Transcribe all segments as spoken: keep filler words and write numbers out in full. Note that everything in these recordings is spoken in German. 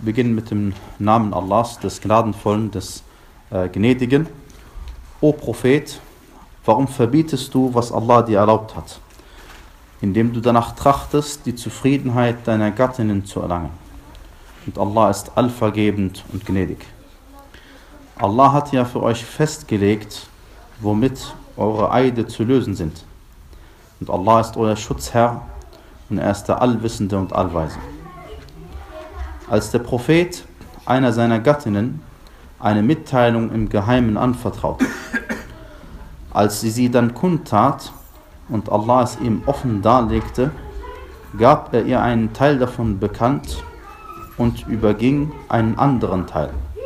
beginnen mit dem Namen Allahs, des Gnadenvollen, des äh, Gnädigen. O Prophet, warum verbietest du, was Allah dir erlaubt hat, indem du danach trachtest, die Zufriedenheit deiner Gattinnen zu erlangen? Und Allah ist allvergebend und gnädig. Allah hat ja für euch festgelegt, womit eure Eide zu lösen sind. Und Allah ist euer Schutzherr und er ist der Allwissende und Allweise. Als der Prophet einer seiner Gattinnen eine Mitteilung im Geheimen anvertraute, als sie sie dann kundtat und Allah es ihm offen darlegte, gab er ihr einen Teil davon bekannt und überging einen anderen Teil.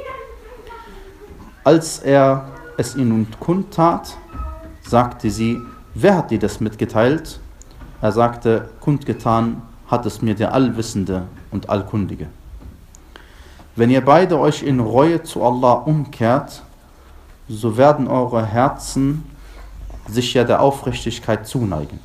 Als er es ihnen kundtat, sagte sie: Wer hat dir das mitgeteilt? Er sagte: Kundgetan hat es mir der Allwissende und Allkundige. Wenn ihr beide euch in Reue zu Allah umkehrt, so werden eure Herzen sich ja der Aufrichtigkeit zuneigen.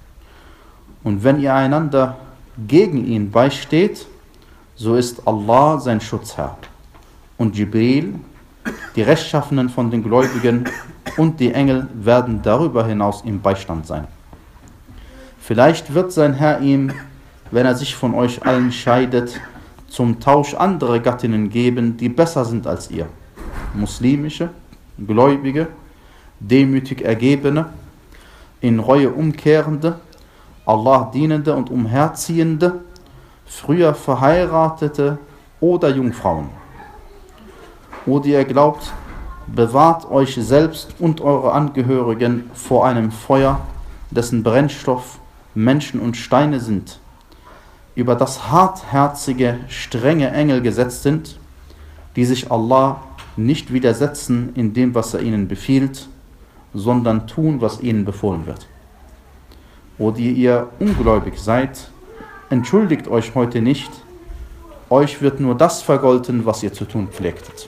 Und wenn ihr einander gegen ihn beisteht, so ist Allah sein Schutzherr. Und Jibril, die Rechtschaffenen von den Gläubigen und die Engel werden darüber hinaus im Beistand sein. Vielleicht wird sein Herr ihm, wenn er sich von euch allen scheidet, zum Tausch andere Gattinnen geben, die besser sind als ihr. Muslimische, Gläubige, demütig Ergebene, in Reue umkehrende, Allah dienende und umherziehende, früher Verheiratete oder Jungfrauen. O die ihr glaubt, bewahrt euch selbst und eure Angehörigen vor einem Feuer, dessen Brennstoff Menschen und Steine sind, über das hartherzige, strenge Engel gesetzt sind, die sich Allah nicht widersetzen in dem, was er ihnen befiehlt, sondern tun, was ihnen befohlen wird. O die ihr ungläubig seid, entschuldigt euch heute nicht, euch wird nur das vergolten, was ihr zu tun pflegtet.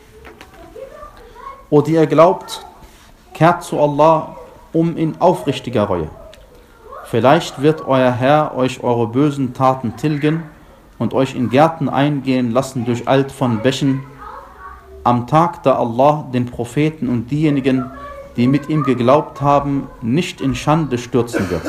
O die ihr glaubt, kehrt zu Allah um in aufrichtiger Reue. Vielleicht wird euer Herr euch eure bösen Taten tilgen und euch in Gärten eingehen lassen durch Alt von Bächen, am Tag, da Allah den Propheten und diejenigen, die mit ihm geglaubt haben, nicht in Schande stürzen wird.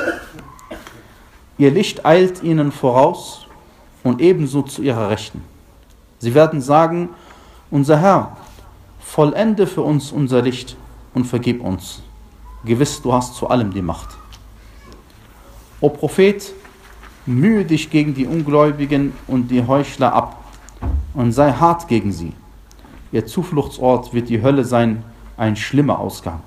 Ihr Licht eilt ihnen voraus und ebenso zu ihrer Rechten. Sie werden sagen: Unser Herr, vollende für uns unser Licht und vergib uns. Gewiss, du hast zu allem die Macht. O Prophet, mühe dich gegen die Ungläubigen und die Heuchler ab und sei hart gegen sie. Ihr Zufluchtsort wird die Hölle sein, ein schlimmer Ausgang.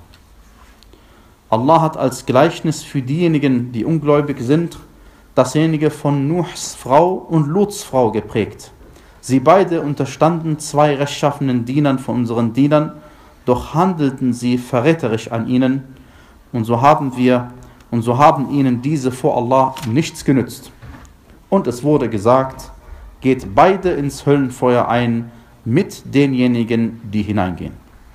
Allah hat als Gleichnis für diejenigen, die ungläubig sind, dasjenige von Nuhs Frau und Luts Frau geprägt. Sie beide unterstanden zwei rechtschaffenen Dienern von unseren Dienern, doch handelten sie verräterisch an ihnen, und so haben wir und so haben ihnen diese vor Allah nichts genützt. Und es wurde gesagt: Geht beide ins Höllenfeuer ein mit denjenigen, die hineingehen.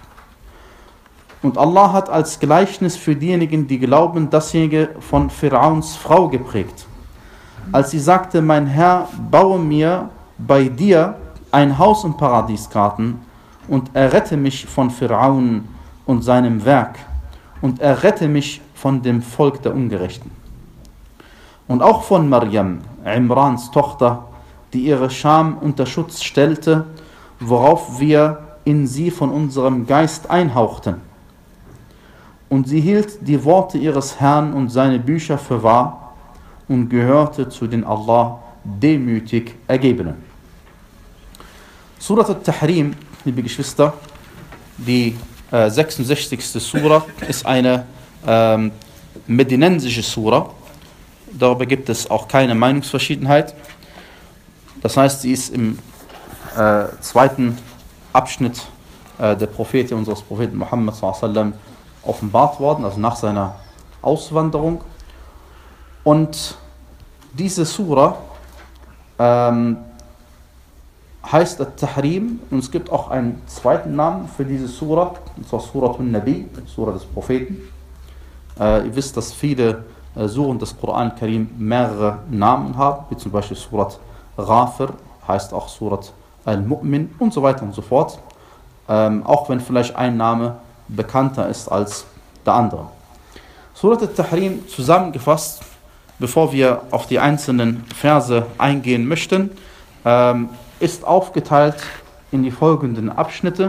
Und Allah hat als Gleichnis für diejenigen, die glauben, dasjenige von Pharaons Frau geprägt. Als sie sagte: Mein Herr, baue mir bei dir ein Haus im Paradiesgarten und errette mich von Pharaon und seinem Werk und errette mich von dem Volk der Ungerechten. Und auch von Maryam, Imrans Tochter, die ihre Scham unter Schutz stellte, worauf wir in sie von unserem Geist einhauchten. Und sie hielt die Worte ihres Herrn und seine Bücher für wahr und gehörte zu den Allah demütig Ergebenen. Surat al-Tahrim, liebe Geschwister, die äh, sechsundsechzigste Sura, ist eine ähm, medinensische Sura. Darüber gibt es auch keine Meinungsverschiedenheit. Das heißt, sie ist im äh, zweiten Abschnitt äh, der Propheten, unseres Propheten Muhammad sallallahu alaihi wasallam offenbart worden, also nach seiner Auswanderung. Und diese Sura ähm, heißt At-Tahrim, und es gibt auch einen zweiten Namen für diese Sura, und zwar Surat al-Nabi, Sura des Propheten. Äh, ihr wisst, dass viele äh, Suren des Koran Karim mehrere Namen haben, wie zum Beispiel Surat Ghafir, heißt auch Surat Al-Mu'min und so weiter und so fort. Ähm, auch wenn vielleicht ein Name bekannter ist als der andere. Surat al-Tahrim zusammengefasst, bevor wir auf die einzelnen Verse eingehen möchten, ähm, ist aufgeteilt in die folgenden Abschnitte.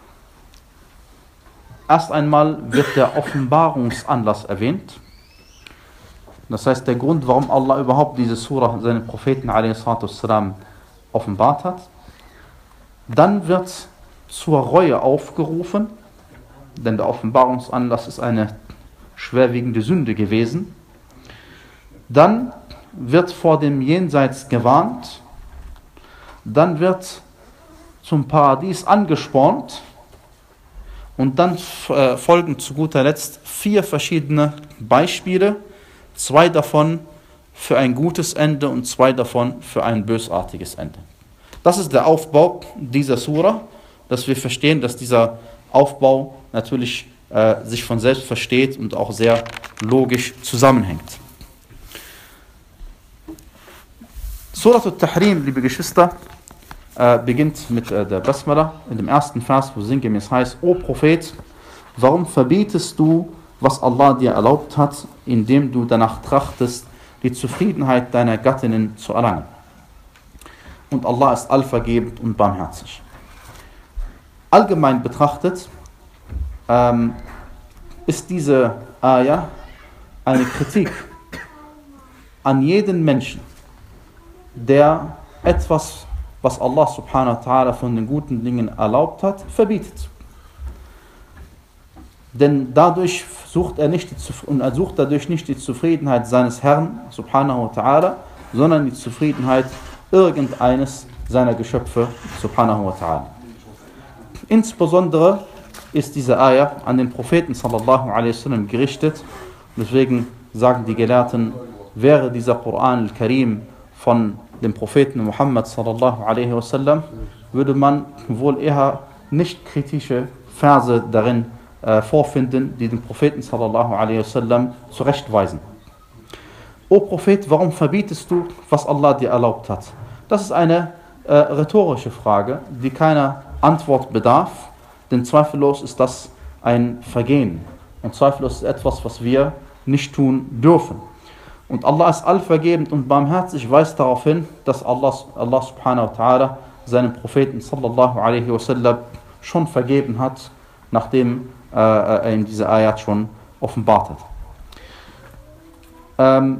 Erst einmal wird der Offenbarungsanlass erwähnt. Das heißt, der Grund, warum Allah überhaupt diese Surah seinen Propheten a s. offenbart hat. Dann wird zur Reue aufgerufen, denn der Offenbarungsanlass ist eine schwerwiegende Sünde gewesen. Dann wird vor dem Jenseits gewarnt. Dann wird zum Paradies angespornt. Und dann äh, folgen zu guter Letzt vier verschiedene Beispiele. Zwei davon für ein gutes Ende und zwei davon für ein bösartiges Ende. Das ist der Aufbau dieser Surah, dass wir verstehen, dass dieser Aufbau natürlich äh, sich von selbst versteht und auch sehr logisch zusammenhängt. Surat al-Tahrim, liebe Geschwister, äh, beginnt mit äh, der Basmala in dem ersten Vers, wo sinngemäß heißt: O Prophet, warum verbietest du, was Allah dir erlaubt hat, indem du danach trachtest, die Zufriedenheit deiner Gattinnen zu erlangen? Und Allah ist allvergebend und barmherzig. Allgemein betrachtet ähm, ist diese Ayah eine Kritik an jeden Menschen, der etwas, was Allah subhanahu wa ta'ala von den guten Dingen erlaubt hat, verbietet. Denn dadurch sucht er, nicht die, und er sucht dadurch nicht die Zufriedenheit seines Herrn subhanahu wa ta'ala, sondern die Zufriedenheit irgendeines seiner Geschöpfe subhanahu wa ta'ala. Insbesondere ist diese Ayah an den Propheten sallallahu alaihi wasallam gerichtet. Deswegen sagen die Gelehrten, wäre dieser Koran al-Karim von dem Propheten Muhammad sallallahu alaihi wasallam, würde man wohl eher nicht kritische Verse darin äh, vorfinden, die den Propheten sallallahu alaihi wasallam zurechtweisen. O Prophet, warum verbietest du, was Allah dir erlaubt hat? Das ist eine äh, rhetorische Frage, die keiner Antwort bedarf, denn zweifellos ist das ein Vergehen und zweifellos ist etwas, was wir nicht tun dürfen. Und Allah ist allvergebend und barmherzig, weist darauf hin, dass Allah, Allah subhanahu wa ta'ala seinem Propheten sallallahu alaihi wasallam schon vergeben hat, nachdem äh, er ihm diese Ayat schon offenbart hat. Ähm,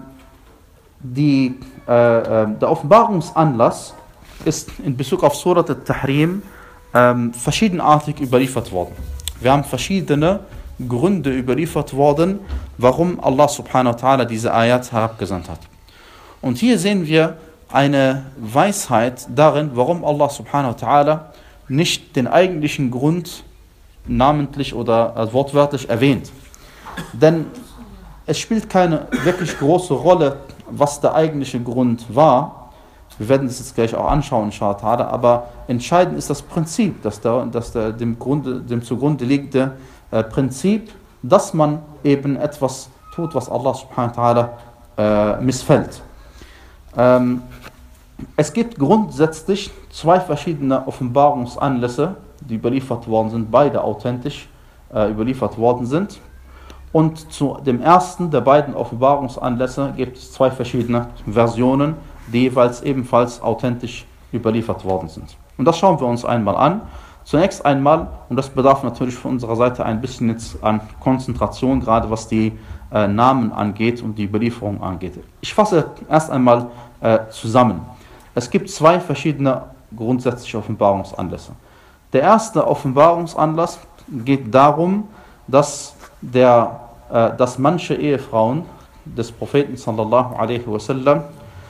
die, äh, der Offenbarungsanlass ist in Bezug auf Surat al-Tahrim ähm, verschiedenartig überliefert worden. Wir haben verschiedene Gründe überliefert worden, warum Allah subhanahu wa ta'ala diese Ayat herabgesandt hat. Und hier sehen wir eine Weisheit darin, warum Allah subhanahu wa ta'ala nicht den eigentlichen Grund namentlich oder äh, wortwörtlich erwähnt. Denn es spielt keine wirklich große Rolle, was der eigentliche Grund war. Wir werden das jetzt gleich auch anschauen, inshallah, aber entscheidend ist das Prinzip, dass, der, dass der, dem, Grunde, dem zugrunde liegende äh, Prinzip, dass man eben etwas tut, was Allah subhanahu wa ta'ala äh, missfällt. Ähm, es gibt grundsätzlich zwei verschiedene Offenbarungsanlässe, die überliefert worden sind, beide authentisch äh, überliefert worden sind. Und zu dem ersten der beiden Offenbarungsanlässe gibt es zwei verschiedene Versionen, die jeweils ebenfalls authentisch überliefert worden sind. Und das schauen wir uns einmal an. Zunächst einmal, und das bedarf natürlich von unserer Seite ein bisschen jetzt an Konzentration, gerade was die äh, Namen angeht und die Überlieferung angeht. Ich fasse erst einmal äh, zusammen. Es gibt zwei verschiedene grundsätzliche Offenbarungsanlässe. Der erste Offenbarungsanlass geht darum, dass, der, äh, dass manche Ehefrauen des Propheten sallallahu alaihi wasallam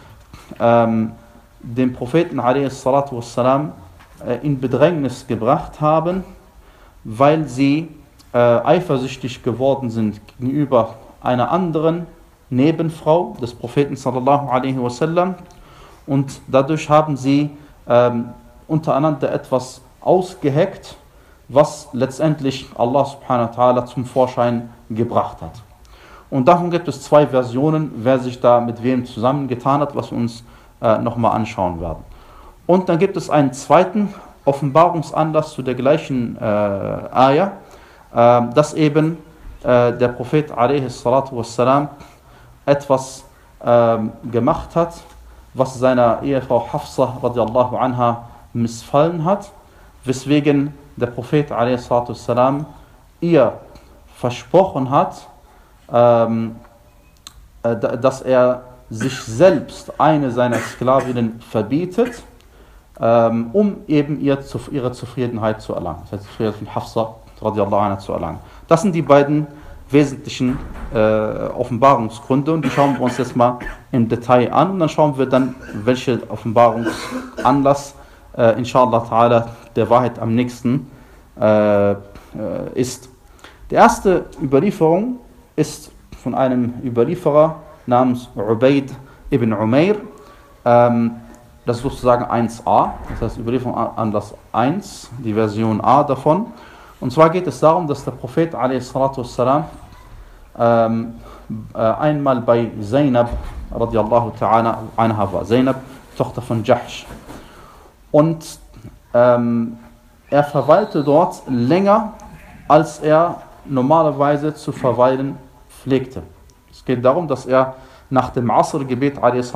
ähm, den Propheten alaihi salatu wassalam äh, in Bedrängnis gebracht haben, weil sie äh, eifersüchtig geworden sind gegenüber einer anderen Nebenfrau des Propheten sallallahu alaihi wasallam, und dadurch haben sie ähm, untereinander etwas ausgeheckt, was letztendlich Allah subhanahu wa ta'ala zum Vorschein gebracht hat. Und davon gibt es zwei Versionen, wer sich da mit wem zusammengetan hat, was wir uns äh, nochmal anschauen werden. Und dann gibt es einen zweiten Offenbarungsanlass zu der gleichen äh, Ayah, äh, dass eben äh, der Prophet a.s. etwas äh, gemacht hat, was seiner Ehefrau Hafsa radiallahu anha missfallen hat, weswegen der Prophet a.s. ihr versprochen hat, ähm, äh, dass er sich selbst eine seiner Sklavinnen verbietet, ähm, um eben ihr, ihre Zufriedenheit zu erlangen, das heißt, die Zufriedenheit von Hafsa radiallahu anha zu erlangen. Das sind die beiden wesentlichen äh, Offenbarungsgründe und die schauen wir uns jetzt mal im Detail an und dann schauen wir dann, welcher Offenbarungsanlass äh, inshallah ta'ala der Wahrheit am nächsten äh, äh, ist. Die erste Überlieferung ist von einem Überlieferer namens Ubayd ibn Umair. Ähm, das ist sozusagen eins a, das heißt Überlieferung Anlass eins, die Version A davon. Und zwar geht es darum, dass der Prophet a.s. ähm, äh, einmal bei Zainab radiallahu ta'ala anha war. Zainab, Tochter von Jahsh. Und ähm, er verweilte dort länger, als er normalerweise zu verweilen pflegte. Es geht darum, dass er nach dem Asr-Gebet a.s.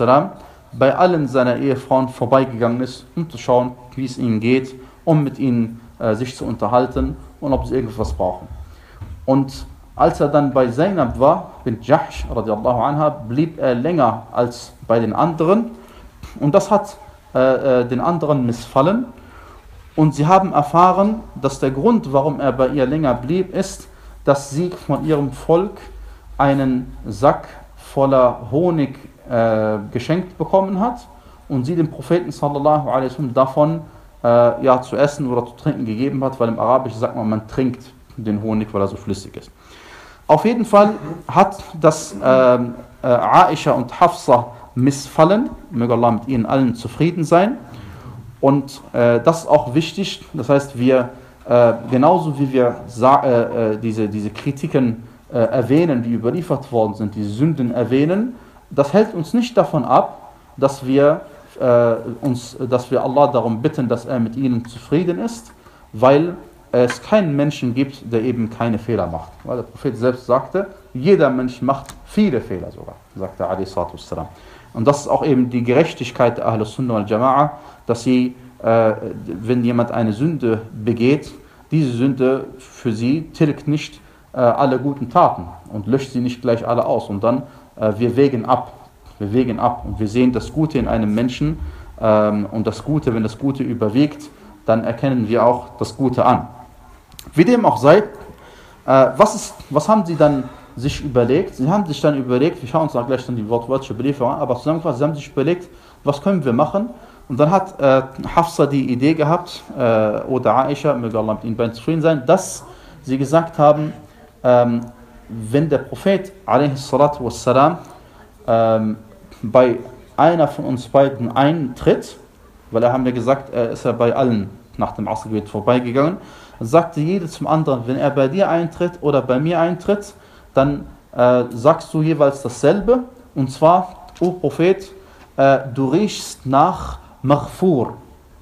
bei allen seiner Ehefrauen vorbeigegangen ist, um zu schauen, wie es ihnen geht, um mit ihnen äh, sich zu unterhalten und ob sie irgendwas brauchen. Und als er dann bei Zainab war, bin Jahsh radiallahu anha, blieb er länger als bei den anderen und das hat äh, äh, den anderen missfallen. Und sie haben erfahren, dass der Grund, warum er bei ihr länger blieb, ist, dass sie von ihrem Volk einen Sack voller Honig äh, geschenkt bekommen hat und sie dem Propheten sallallahu alaihi wasallam davon äh, ja, zu essen oder zu trinken gegeben hat, weil im Arabischen sagt man, man trinkt den Honig, weil er so flüssig ist. Auf jeden Fall hat das äh, äh, Aisha und Hafsa missfallen, möge Allah mit ihnen allen zufrieden sein. Und äh, das ist auch wichtig, das heißt, wir, äh, genauso wie wir äh, äh, diese, diese Kritiken äh, erwähnen, die überliefert worden sind, diese Sünden erwähnen, das hält uns nicht davon ab, dass wir, äh, uns, dass wir Allah darum bitten, dass er mit ihnen zufrieden ist, weil es keinen Menschen gibt, der eben keine Fehler macht. Weil der Prophet selbst sagte, jeder Mensch macht viele Fehler sogar, sagte er alaihi salatu wassalam. Und das ist auch eben die Gerechtigkeit der Ahlus Sunnah wal Jama'a, dass sie, äh, wenn jemand eine Sünde begeht, diese Sünde für sie tilgt nicht äh, alle guten Taten und löscht sie nicht gleich alle aus. Und dann, äh, wir wägen ab, wir wägen ab und wir sehen das Gute in einem Menschen ähm, und das Gute, wenn das Gute überwiegt, dann erkennen wir auch das Gute an. Wie dem auch sei, äh, was, ist, was haben sie dann sich überlegt? Sie haben sich dann überlegt, wir schauen uns auch gleich dann die wortwörtliche Belieferung an, aber zusammengefasst, sie haben sich überlegt, was können wir machen? Und dann hat äh, Hafsa die Idee gehabt, äh, oder Aisha, möge Allah mit ihnen beiden zufrieden sein, dass sie gesagt haben, ähm, wenn der Prophet a.s. ähm, bei einer von uns beiden eintritt, weil er haben wir gesagt, er ist ja bei allen nach dem Asr-Gebet vorbeigegangen, sagte jeder zum anderen, wenn er bei dir eintritt oder bei mir eintritt, dann äh, sagst du jeweils dasselbe, und zwar, o Prophet, äh, du riechst nach Maghfur.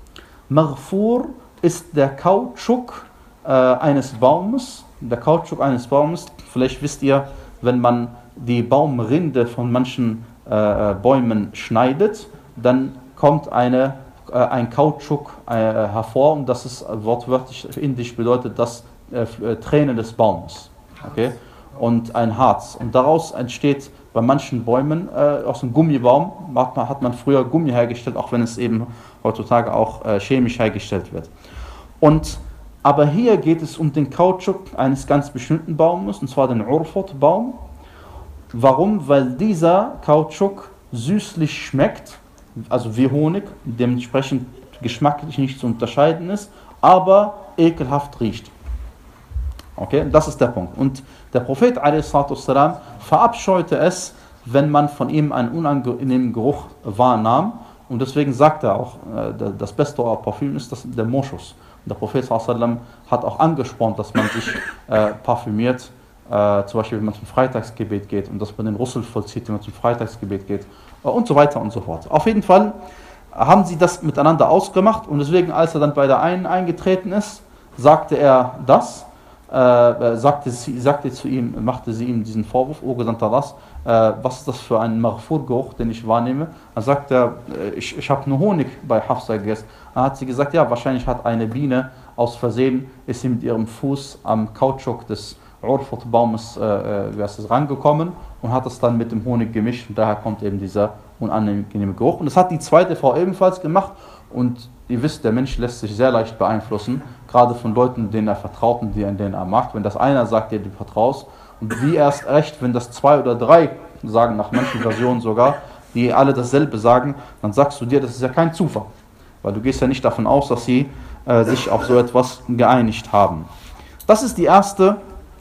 Maghfur ist der Kautschuk äh, eines Baumes, der Kautschuk eines Baumes, vielleicht wisst ihr, wenn man die Baumrinde von manchen äh, Bäumen schneidet, dann kommt eine, äh, ein Kautschuk äh, hervor, und das ist wortwörtlich indisch bedeutet das äh, Tränen des Baumes. Okay? Und ein Harz. Und daraus entsteht bei manchen Bäumen, äh, aus einem Gummibaum, hat man, hat man früher Gummi hergestellt, auch wenn es eben heutzutage auch äh, chemisch hergestellt wird. Und, aber hier geht es um den Kautschuk eines ganz bestimmten Baumes, und zwar den Urfot-Baum. Warum? Weil dieser Kautschuk süßlich schmeckt, also wie Honig, dementsprechend geschmacklich nicht zu unterscheiden ist, aber ekelhaft riecht. Okay, das ist der Punkt. Und der Prophet a.s. verabscheute es, wenn man von ihm einen unangenehmen Geruch wahrnahm. Und deswegen sagt er auch, das beste Parfüm ist das, der Moschus. Und der Prophet a.s. hat auch angespornt, dass man sich äh, parfümiert, äh, zum Beispiel wenn man zum Freitagsgebet geht und dass man den Russel vollzieht, wenn man zum Freitagsgebet geht äh, und so weiter und so fort. Auf jeden Fall haben sie das miteinander ausgemacht und deswegen, als er dann bei der einen eingetreten ist, sagte er das, äh, sagte, sie, sagte zu ihm, machte sie ihm diesen Vorwurf, O Gesandter Allahs, äh, was ist das für ein Maghfur-Geruch, den ich wahrnehme? Dann sagt er, ich, ich habe nur Honig bei Hafsa gegessen. Dann hat sie gesagt, ja, wahrscheinlich hat eine Biene aus Versehen, ist sie mit ihrem Fuß am Kautschuk des Urfut-Baumes äh, wie heißt es, rangekommen und hat es dann mit dem Honig gemischt und daher kommt eben dieser unangenehme Geruch. Und das hat die zweite Frau ebenfalls gemacht und ihr wisst, der Mensch lässt sich sehr leicht beeinflussen, gerade von Leuten, denen er vertraut und denen er mag. Wenn das einer sagt, der du vertraust und wie erst recht, wenn das zwei oder drei sagen, nach manchen Versionen sogar, die alle dasselbe sagen, dann sagst du dir, das ist ja kein Zufall. Weil du gehst ja nicht davon aus, dass sie äh, sich auf so etwas geeinigt haben. Das ist die erste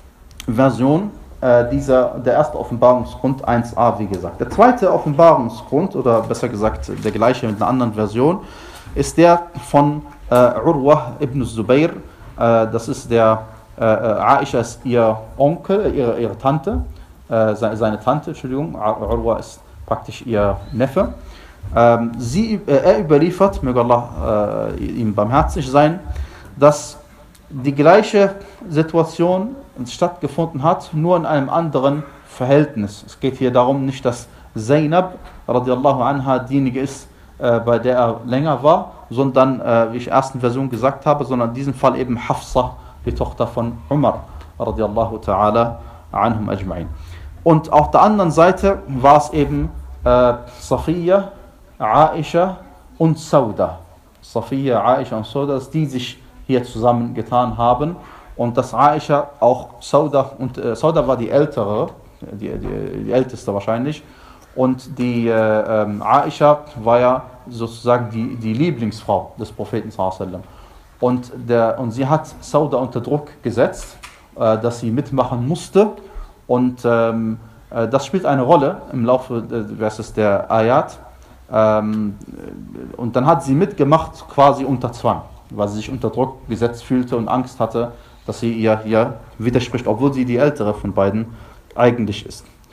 Version, äh, dieser, der erste Offenbarungsgrund eins a, wie gesagt. Der zweite Offenbarungsgrund, oder besser gesagt der gleiche mit einer anderen Version, ist der von äh, Urwa ibn Zubayr. Äh, das ist der, äh, Aisha ist ihr Onkel, ihre, ihre Tante, äh, seine, seine Tante, Entschuldigung, Urwa ist praktisch ihr Neffe. Ähm, sie, äh, er überliefert, möge Allah äh, ihm barmherzig sein, dass die gleiche Situation stattgefunden hat, nur in einem anderen Verhältnis. Es geht hier darum, nicht, dass Zainab radiallahu anha diejenige ist, äh, bei der er länger war, sondern, äh, wie ich in der ersten Version gesagt habe, sondern in diesem Fall eben Hafsa, die Tochter von Umar radiallahu ta'ala anhum ajma'in. Und auf der anderen Seite war es eben äh, Safiya, Aisha und Sauda. Safiya, Aisha und Sauda, die sich hier zusammengetan haben und dass Aisha auch Sauda, und äh, Sauda war die ältere, die, die, die älteste wahrscheinlich, und die äh, ähm, Aisha war ja sozusagen die, die Lieblingsfrau des Propheten sallallahu alaihi wasallam. Und, der, und sie hat Sauda unter Druck gesetzt, äh, dass sie mitmachen musste und ähm, äh, das spielt eine Rolle im Laufe äh, der Ayat. Ähm, und dann hat sie mitgemacht quasi unter Zwang, weil sie sich unter Druck gesetzt fühlte und Angst hatte, dass sie ihr hier widerspricht, obwohl sie die ältere von beiden eigentlich ist.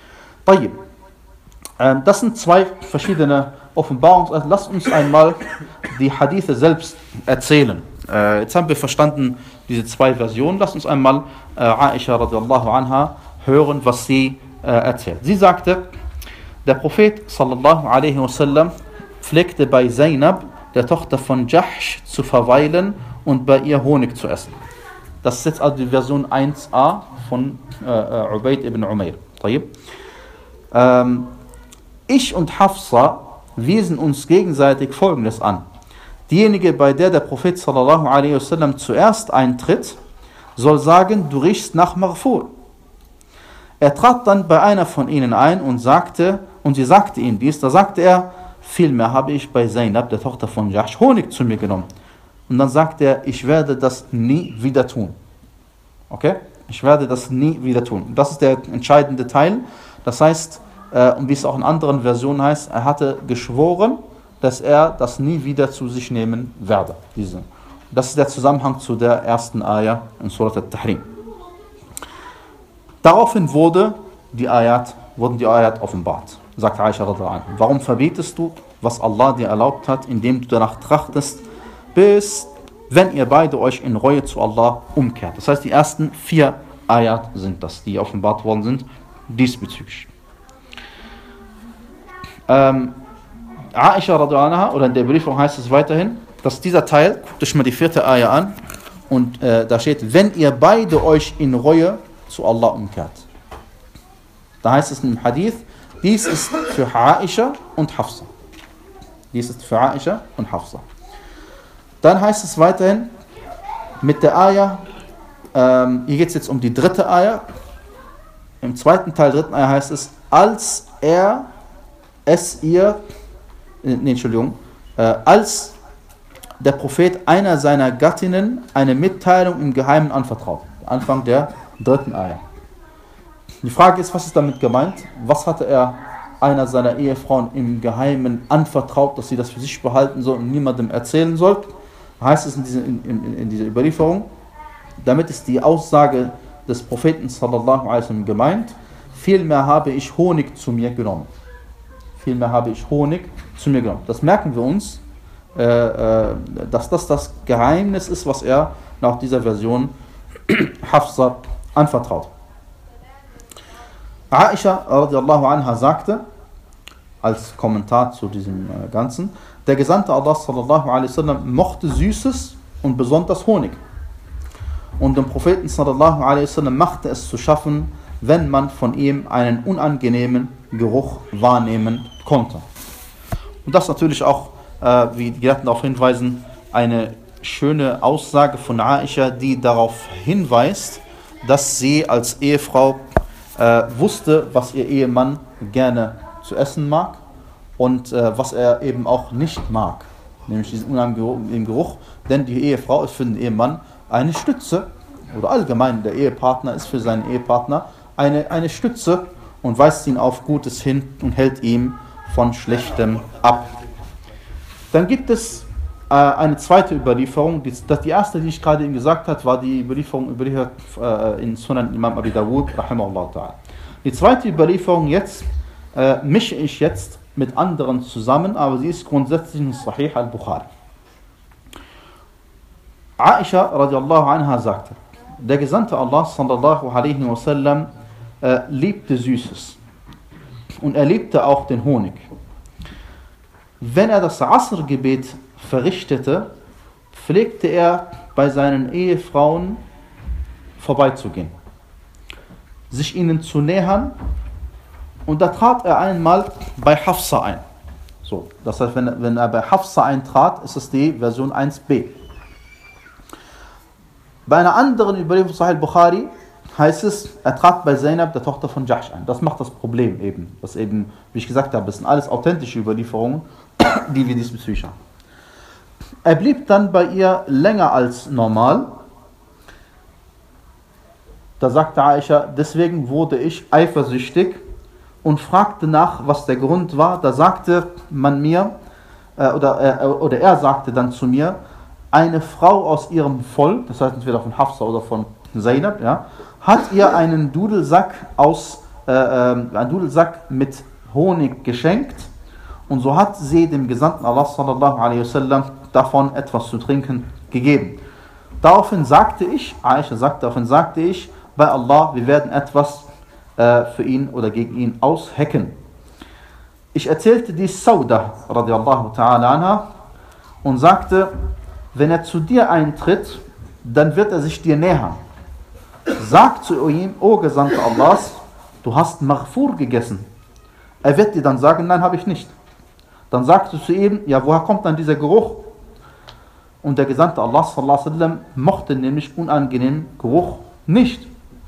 Ähm, das sind zwei verschiedene Offenbarungen. Also lasst uns einmal die Hadithe selbst erzählen. Äh, jetzt haben wir verstanden diese zwei Versionen. Lasst uns einmal äh, Aisha radiallahu anha hören, was sie äh, erzählt. Sie sagte, der Prophet sallallahu alaihi wasallam pflegte bei Zainab, der Tochter von Jahsh, zu verweilen und bei ihr Honig zu essen. Das ist jetzt also die Version eins a von äh, Ubayd ibn Umayr. Ähm, ich und Hafsa wiesen uns gegenseitig Folgendes an. Diejenige, bei der der Prophet sallallahu alaihi wasallam zuerst eintritt, soll sagen, du riechst nach Maghfur. Er trat dann bei einer von ihnen ein und sagte, und sie sagte ihm dies, da sagte er, vielmehr habe ich bei Zainab, der Tochter von Jahsh, Honig zu mir genommen. Und dann sagte er, ich werde das nie wieder tun. Okay? Ich werde das nie wieder tun. Das ist der entscheidende Teil. Das heißt, äh, und wie es auch in anderen Versionen heißt, er hatte geschworen, dass er das nie wieder zu sich nehmen werde. Diese. Das ist der Zusammenhang zu der ersten Ayah in Surat al-Tahrim. Daraufhin wurde die Ayat, wurden die Ayat offenbart. Sagt Aisha radhiyallahu anha, warum verbietest du, was Allah dir erlaubt hat, indem du danach trachtest, bis wenn ihr beide euch in Reue zu Allah umkehrt. Das heißt, die ersten vier Ayat sind das, die offenbart worden sind, diesbezüglich. Ähm, Aisha radhiyallahu anha, oder in der Überlieferung heißt es weiterhin, dass dieser Teil, guckt euch mal die vierte Ayah an, und äh, da steht, wenn ihr beide euch in Reue zu Allah umkehrt. Da heißt es im Hadith, dies ist für Aisha und Hafsa. Dies ist für Aisha und Hafsa. Dann heißt es weiterhin mit der Ayah, ähm, hier geht es jetzt um die dritte Ayah. Im zweiten Teil der dritten Ayah heißt es, als er es ihr, äh, nee, Entschuldigung, äh, als der Prophet einer seiner Gattinnen eine Mitteilung im Geheimen anvertraut. Anfang der dritten Ayah. Die Frage ist, was ist damit gemeint? Was hatte er einer seiner Ehefrauen im Geheimen anvertraut, dass sie das für sich behalten soll und niemandem erzählen soll? Heißt es in, diese, in, in, in dieser Überlieferung, damit ist die Aussage des Propheten sallallahu alaihi wasallam gemeint, vielmehr habe ich Honig zu mir genommen. Vielmehr habe ich Honig zu mir genommen. Das merken wir uns, äh, äh, dass das das Geheimnis ist, was er nach dieser Version Hafsa anvertraut. Aisha radiallahu anha sagte, als Kommentar zu diesem äh, Ganzen, der Gesandte Allah sallallahu alaihi wasallam mochte Süßes und besonders Honig. Und dem Propheten sallallahu alaihi wasallam machte es zu schaffen, wenn man von ihm einen unangenehmen Geruch wahrnehmen konnte. Und das ist natürlich auch, äh, wie die Gelehrten darauf hinweisen, eine schöne Aussage von Aisha, die darauf hinweist, dass sie als Ehefrau äh, wusste, was ihr Ehemann gerne zu essen mag und äh, was er eben auch nicht mag, nämlich diesen unangenehmen Geruch, denn die Ehefrau ist für den Ehemann eine Stütze, oder allgemein der Ehepartner ist für seinen Ehepartner eine, eine Stütze und weist ihn auf Gutes hin und hält ihm von Schlechtem ab. Dann gibt es äh, eine zweite Überlieferung, die, das, die erste, die ich gerade Ihnen gesagt habe, war die Überlieferung überliefert äh, in Sunan Imam Abi Dawud, rahimahullah ta'ala. Die zweite Überlieferung jetzt äh, mische ich jetzt mit anderen zusammen, aber sie ist grundsätzlich in Sahih al-Bukhari. Aisha radiallahu anha sagte, der Gesandte Allah sallallahu alaihi wasallam äh, liebte Süßes und er liebte auch den Honig. Wenn er das Asr-Gebet verrichtete, pflegte er bei seinen Ehefrauen vorbeizugehen, sich ihnen zu nähern, und da trat er einmal bei Hafsa ein. So, das heißt, wenn er, wenn er bei Hafsa eintrat, ist es die Version eins b. Bei einer anderen Überlieferung Sahih al-Bukhari heißt es, er trat bei Zainab, der Tochter von Jahsh, ein. Das macht das Problem eben. Das eben, wie ich gesagt habe, das sind alles authentische Überlieferungen, die wir diesbezüglich haben. Er blieb dann bei ihr länger als normal. Da sagte Aisha, deswegen wurde ich eifersüchtig und fragte nach, was der Grund war. Da sagte man mir, äh, oder, äh, oder er sagte dann zu mir, eine Frau aus ihrem Volk, das heißt entweder von Hafsa oder von Zainab, ja, hat ihr einen Dudelsack aus, äh, äh, einen Dudelsack mit Honig geschenkt, und so hat sie dem Gesandten Allah sallallahu alaihi wasallam davon etwas zu trinken gegeben. Daraufhin sagte ich, Aisha sagte, daraufhin sagte ich, bei Allah, wir werden etwas äh, für ihn oder gegen ihn aushecken. Ich erzählte dies Sauda radiallahu ta'ala anha und sagte, wenn er zu dir eintritt, dann wird er sich dir nähern. Sag zu ihm, o Gesandter Allahs, du hast Maghfur gegessen. Er wird dir dann sagen, nein, habe ich nicht. Dann sagst du zu ihm, ja, woher kommt dann dieser Geruch? Und der Gesandte Allah sallallahu alaihi wasallam mochte nämlich unangenehmen Geruch nicht.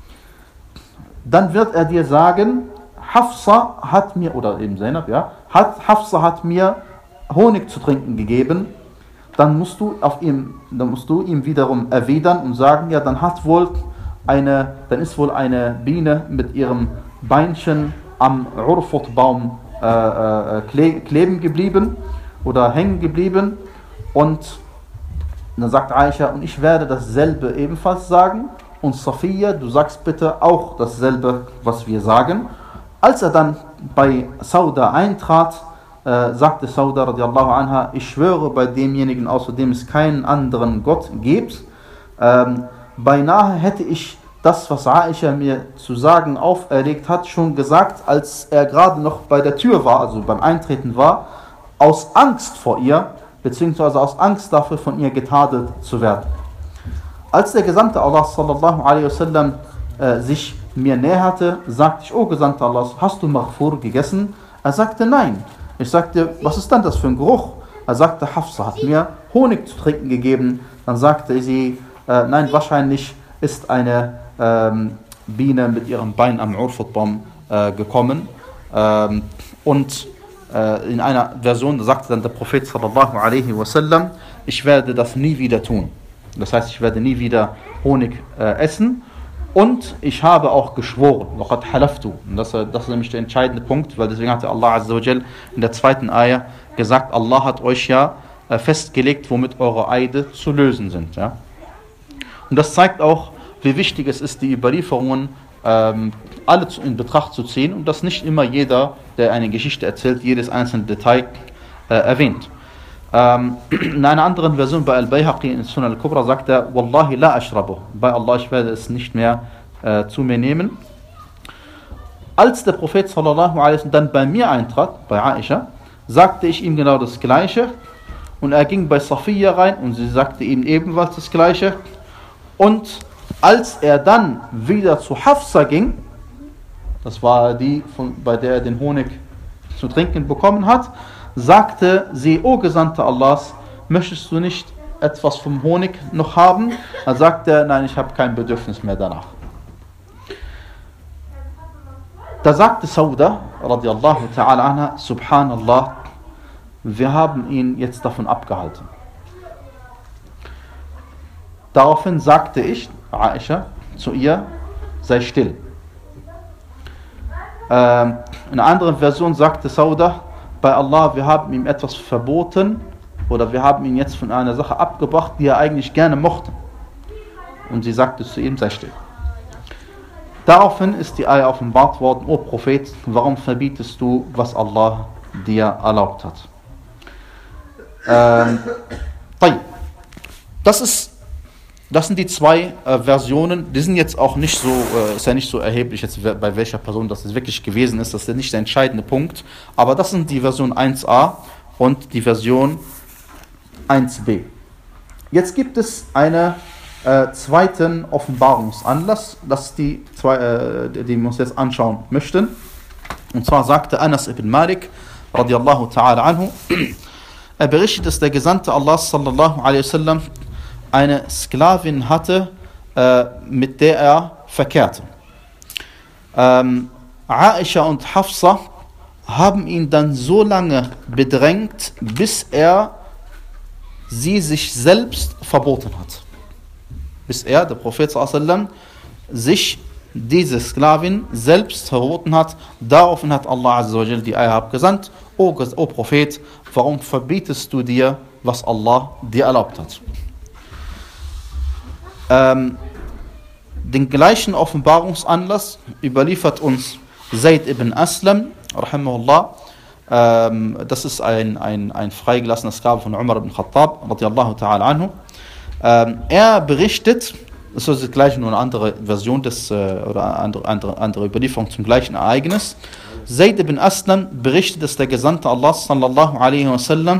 Dann wird er dir sagen, Hafsa hat mir, oder eben Zainab, ja, hat, Hafsa hat mir Honig zu trinken gegeben. Dann musst du auf ihm, dann musst du ihm wiederum erwidern und sagen, ja, dann hat wohl eine, dann ist wohl eine Biene mit ihrem Beinchen am Urfut-Baum äh, äh, kle kleben geblieben oder hängen geblieben, und dann sagt Aisha, und ich werde dasselbe ebenfalls sagen, und Safiya, du sagst bitte auch dasselbe, was wir sagen. Als er dann bei Sauda eintrat, Äh, sagte Sauda radiallahu anha, ich schwöre bei demjenigen, außer dem es keinen anderen Gott gibt. Ähm, beinahe hätte ich das, was Aisha mir zu sagen auferlegt hat, schon gesagt, als er gerade noch bei der Tür war, also beim Eintreten war, aus Angst vor ihr, beziehungsweise aus Angst dafür, von ihr getadelt zu werden. Als der Gesandte Allah sallallahu alaihi wasallam äh, sich mir näherte, sagte ich, o Gesandte Allah, hast du Maghfur gegessen? Er sagte, nein. Ich sagte, was ist denn das für ein Geruch? Er sagte, Hafsa hat mir Honig zu trinken gegeben. Dann sagte sie, äh, nein, wahrscheinlich ist eine ähm, Biene mit ihrem Bein am Urfut-Baum äh, gekommen. Ähm, und äh, in einer Version sagte dann der Prophet sallallahu alaihi wasallam, ich werde das nie wieder tun. Das heißt, ich werde nie wieder Honig äh, essen. Und ich habe auch geschworen, وَقَدْ حَلَفْتُ. Und das, das ist nämlich der entscheidende Punkt, weil deswegen hatte Allah Azza wa Jal in der zweiten Ayah gesagt, Allah hat euch ja äh, festgelegt, womit eure Eide zu lösen sind. Ja? Und das zeigt auch, wie wichtig es ist, die Überlieferungen ähm, alle zu, in Betracht zu ziehen und dass nicht immer jeder, der eine Geschichte erzählt, jedes einzelne Detail äh, erwähnt. Ähm, in einer anderen Version bei Al-Bayhaqi in Sunan al-Kubra sagt er, Wallahi la ashrabu. Bei Allah, ich werde es nicht mehr äh, zu mir nehmen. Als der Prophet sallallahu alaihi wasallam dann bei mir eintrat, bei Aisha, sagte ich ihm genau das Gleiche. Und er ging bei Safiya rein und sie sagte ihm ebenfalls das Gleiche. Und als er dann wieder zu Hafsa ging, das war die, von, bei der er den Honig zu trinken bekommen hat, sagte sie, O Gesandter Allahs, möchtest du nicht etwas vom Honig noch haben? Er sagte, nein, ich habe kein Bedürfnis mehr danach. Da sagte Sauda, radiallahu ta'ala anha, Subhanallah, wir haben ihn jetzt davon abgehalten. Daraufhin sagte ich, Aisha, zu ihr, sei still. Ähm, in einer anderen Version sagte Sauda, bei Allah, wir haben ihm etwas verboten oder wir haben ihn jetzt von einer Sache abgebracht, die er eigentlich gerne mochte. Und sie sagte zu ihm, sei still. Daraufhin ist die Eier offenbart worden, O Prophet, warum verbietest du, was Allah dir erlaubt hat? Ähm, das ist Das sind die zwei äh, Versionen, die sind jetzt auch nicht so, äh, ist ja nicht so erheblich jetzt bei welcher Person das jetzt wirklich gewesen ist, das ist ja nicht der entscheidende Punkt, aber das sind die Version eins a und die Version eins b. Jetzt gibt es einen äh, zweiten Offenbarungsanlass, das ist die, zwei, äh, die wir uns jetzt anschauen möchten, und zwar sagte Anas ibn Malik, radiallahu ta'ala anhu, er berichtet, dass der Gesandte Allah sallallahu alaihi wasallam eine Sklavin hatte, äh, mit der er verkehrte. Ähm, Aisha und Hafsa haben ihn dann so lange bedrängt, bis er sie sich selbst verboten hat. Bis er, der Prophet sallallahu alaihi wasallam, sich diese Sklavin selbst verboten hat. Daraufhin hat Allah azza wa jalla die Eier abgesandt, o, o Prophet, warum verbietest du dir, was Allah dir erlaubt hat? Ähm, den gleichen Offenbarungsanlass überliefert uns Zayd ibn Aslam, rahimahullah. Ähm, das ist ein, ein, ein freigelassener Sklave von Umar ibn Khattab, radiallahu ta'ala anhu. Ähm, er berichtet, das ist die gleiche, nur eine andere Version des, äh, oder andere, andere, andere Überlieferung zum gleichen Ereignis. Zayd ibn Aslam berichtet, dass der Gesandte Allah sallallahu alaihi wasallam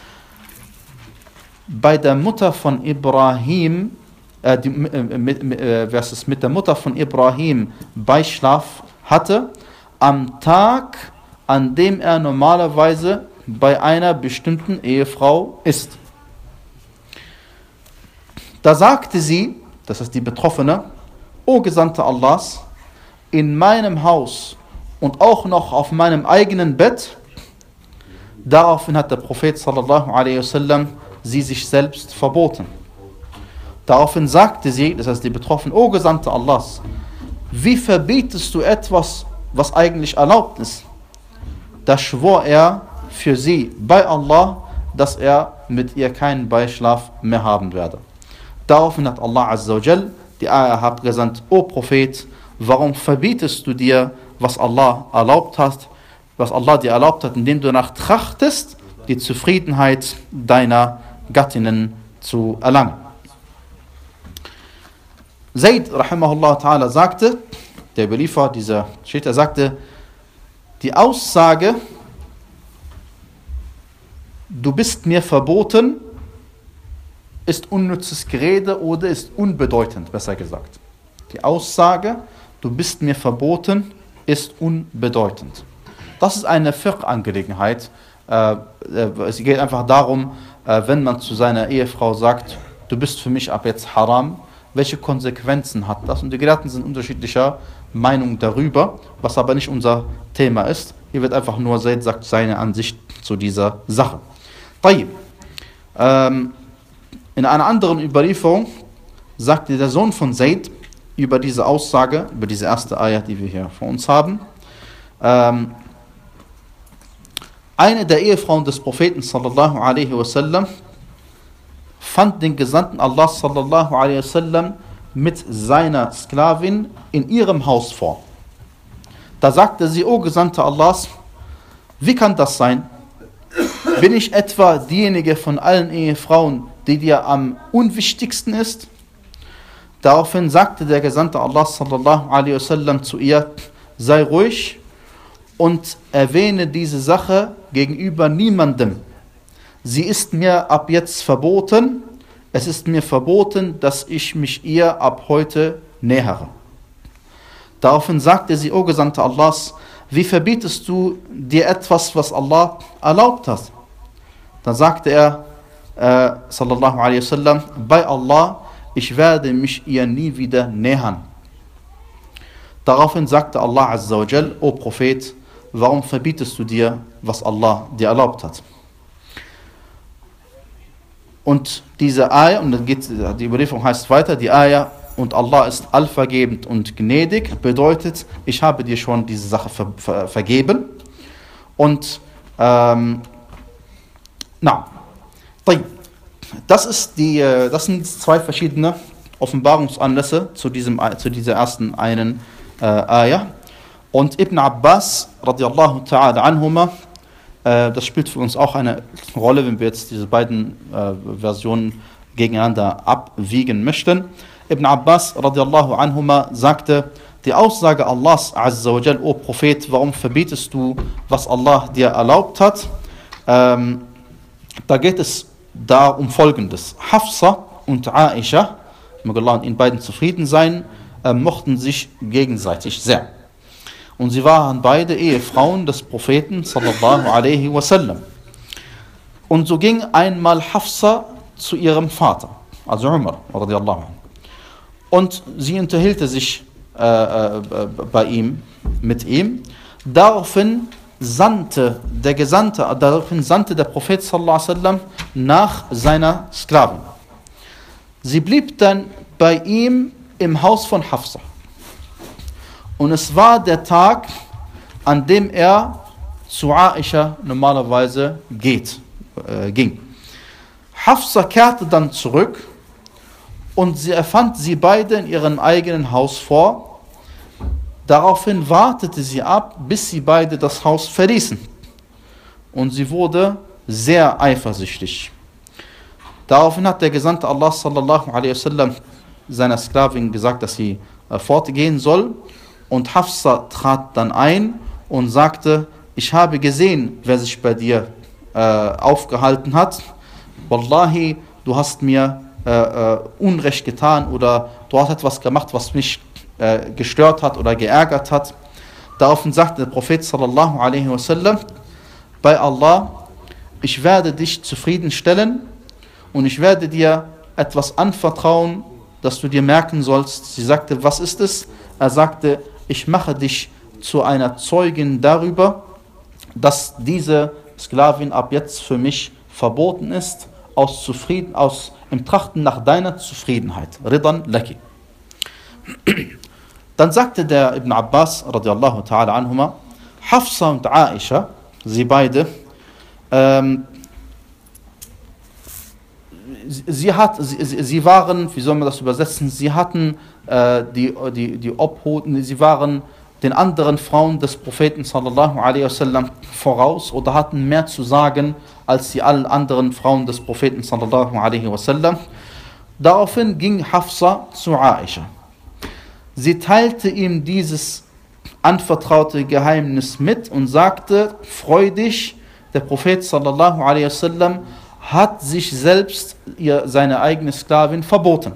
bei der Mutter von Ibrahim Äh, die, äh, mit, äh, versus mit der Mutter von Ibrahim Beischlaf hatte, am Tag, an dem er normalerweise bei einer bestimmten Ehefrau ist. Da sagte sie, das ist die Betroffene, O Gesandte Allahs, in meinem Haus und auch noch auf meinem eigenen Bett. Daraufhin hat der Prophet sallallahu alaihi wasallam sie sich selbst verboten. Daraufhin sagte sie, das heißt die Betroffene, O Gesandte Allahs, wie verbietest du etwas, was eigentlich erlaubt ist? Da schwor er für sie bei Allah, dass er mit ihr keinen Beischlaf mehr haben werde. Daraufhin hat Allah azza wa jal die Eier abgesandt, O Prophet, warum verbietest du dir, was Allah erlaubt hat, was Allah dir erlaubt hat, indem du danach trachtest, die Zufriedenheit deiner Gattinnen zu erlangen? Zayd, rahimahullah ta'ala, sagte, der Überlieferer dieser Schicht, er sagte, die Aussage, du bist mir verboten, ist unnützes Gerede oder ist unbedeutend, besser gesagt. Die Aussage, du bist mir verboten, ist unbedeutend. Das ist eine Fiqh-Angelegenheit. Es geht einfach darum, wenn man zu seiner Ehefrau sagt, du bist für mich ab jetzt haram, welche Konsequenzen hat das? Und die Gelehrten sind unterschiedlicher Meinung darüber, was aber nicht unser Thema ist. Hier wird einfach nur, Zayd sagt seine Ansicht zu dieser Sache. Ähm, in einer anderen Überlieferung sagte der Sohn von Zayd über diese Aussage, über diese erste Ayah, die wir hier vor uns haben, ähm, eine der Ehefrauen des Propheten sallallahu alaihi wasallam fand den Gesandten Allah sallallahu alaihi wasallam mit seiner Sklavin in ihrem Haus vor. Da sagte sie, O Gesandte Allahs, wie kann das sein? bin ich etwa diejenige von allen Ehefrauen, die dir am unwichtigsten ist? Daraufhin sagte der Gesandte Allah sallallahu alaihi wasallam zu ihr, sei ruhig und erwähne diese Sache gegenüber niemandem. Sie ist mir ab jetzt verboten, es ist mir verboten, dass ich mich ihr ab heute nähere. Daraufhin sagte sie, o Gesandte Allahs, wie verbietest du dir etwas, was Allah erlaubt hat? Dann sagte er, äh, sallallahu alaihi wasallam, bei Allah, ich werde mich ihr nie wieder nähern. Daraufhin sagte Allah azza wa jal, o Prophet, warum verbietest du dir, was Allah dir erlaubt hat? Und diese Ayah, und dann geht, die Überlieferung heißt weiter, die Ayah, und Allah ist allvergebend und gnädig, bedeutet, ich habe dir schon diese Sache ver, ver, vergeben. Und, ähm, na, das, ist die, das sind zwei verschiedene Offenbarungsanlässe zu, diesem, zu dieser ersten einen äh, Ayah. Und Ibn Abbas, radiallahu ta'ala anhuma, äh, das spielt für uns auch eine Rolle, wenn wir jetzt diese beiden äh, Versionen gegeneinander abwiegen möchten. Ibn Abbas radiallahu anhuma sagte, die Aussage Allahs azza wa jal, o Prophet, warum verbietest du, was Allah dir erlaubt hat? Ähm, da geht es da um Folgendes. Hafsa und Aisha, möge Allah und ihnen beiden zufrieden sein, äh, mochten sich gegenseitig sehr. Und sie waren beide Ehefrauen des Propheten sallallahu alaihi wasallam. Und so ging einmal Hafsa zu ihrem Vater, also Umar radiallahu anhu. Und sie unterhielte sich äh, äh, bei ihm, mit ihm. Daraufhin sandte der Gesandte, daraufhin sandte der Prophet sallallahu alaihi wasallam nach seiner Sklavin. Sie blieb dann bei ihm im Haus von Hafsa. Und es war der Tag, an dem er zu Aisha normalerweise geht, äh, ging. Hafsa kehrte dann zurück und sie erfand sie beide in ihrem eigenen Haus vor. Daraufhin wartete sie ab, bis sie beide das Haus verließen. Und sie wurde sehr eifersüchtig. Daraufhin hat der Gesandte Allah sallallahu alaihi wasallam seiner Sklavin gesagt, dass sie äh, fortgehen soll. Und Hafsa trat dann ein und sagte, ich habe gesehen, wer sich bei dir äh, aufgehalten hat. Wallahi, du hast mir äh, äh, Unrecht getan oder du hast etwas gemacht, was mich äh, gestört hat oder geärgert hat. Daraufhin sagte der Prophet sallallahu alaihi wasallam, bei Allah, ich werde dich zufriedenstellen und ich werde dir etwas anvertrauen, das du dir merken sollst. Sie sagte, was ist es? Er sagte, ich mache dich zu einer Zeugin darüber, dass diese Sklavin ab jetzt für mich verboten ist, aus Zufrieden, aus im Trachten nach deiner Zufriedenheit. Ridan laki. Dann sagte der Ibn Abbas, radiallahu ta'ala anhuma, Hafsa und Aisha, sie beide, ähm, sie, hat, sie, sie waren, wie soll man das übersetzen, sie hatten äh, die, die, die Obhut, sie waren den anderen Frauen des Propheten sallallahu alaihi wasallam voraus oder hatten mehr zu sagen als die allen anderen Frauen des Propheten sallallahu alaihi wasallam. Daraufhin ging Hafsa zu Aisha. Sie teilte ihm dieses anvertraute Geheimnis mit und sagte, freu dich, der Prophet sallallahu alaihi wasallam hat sich selbst ihr, seine eigene Sklavin verboten.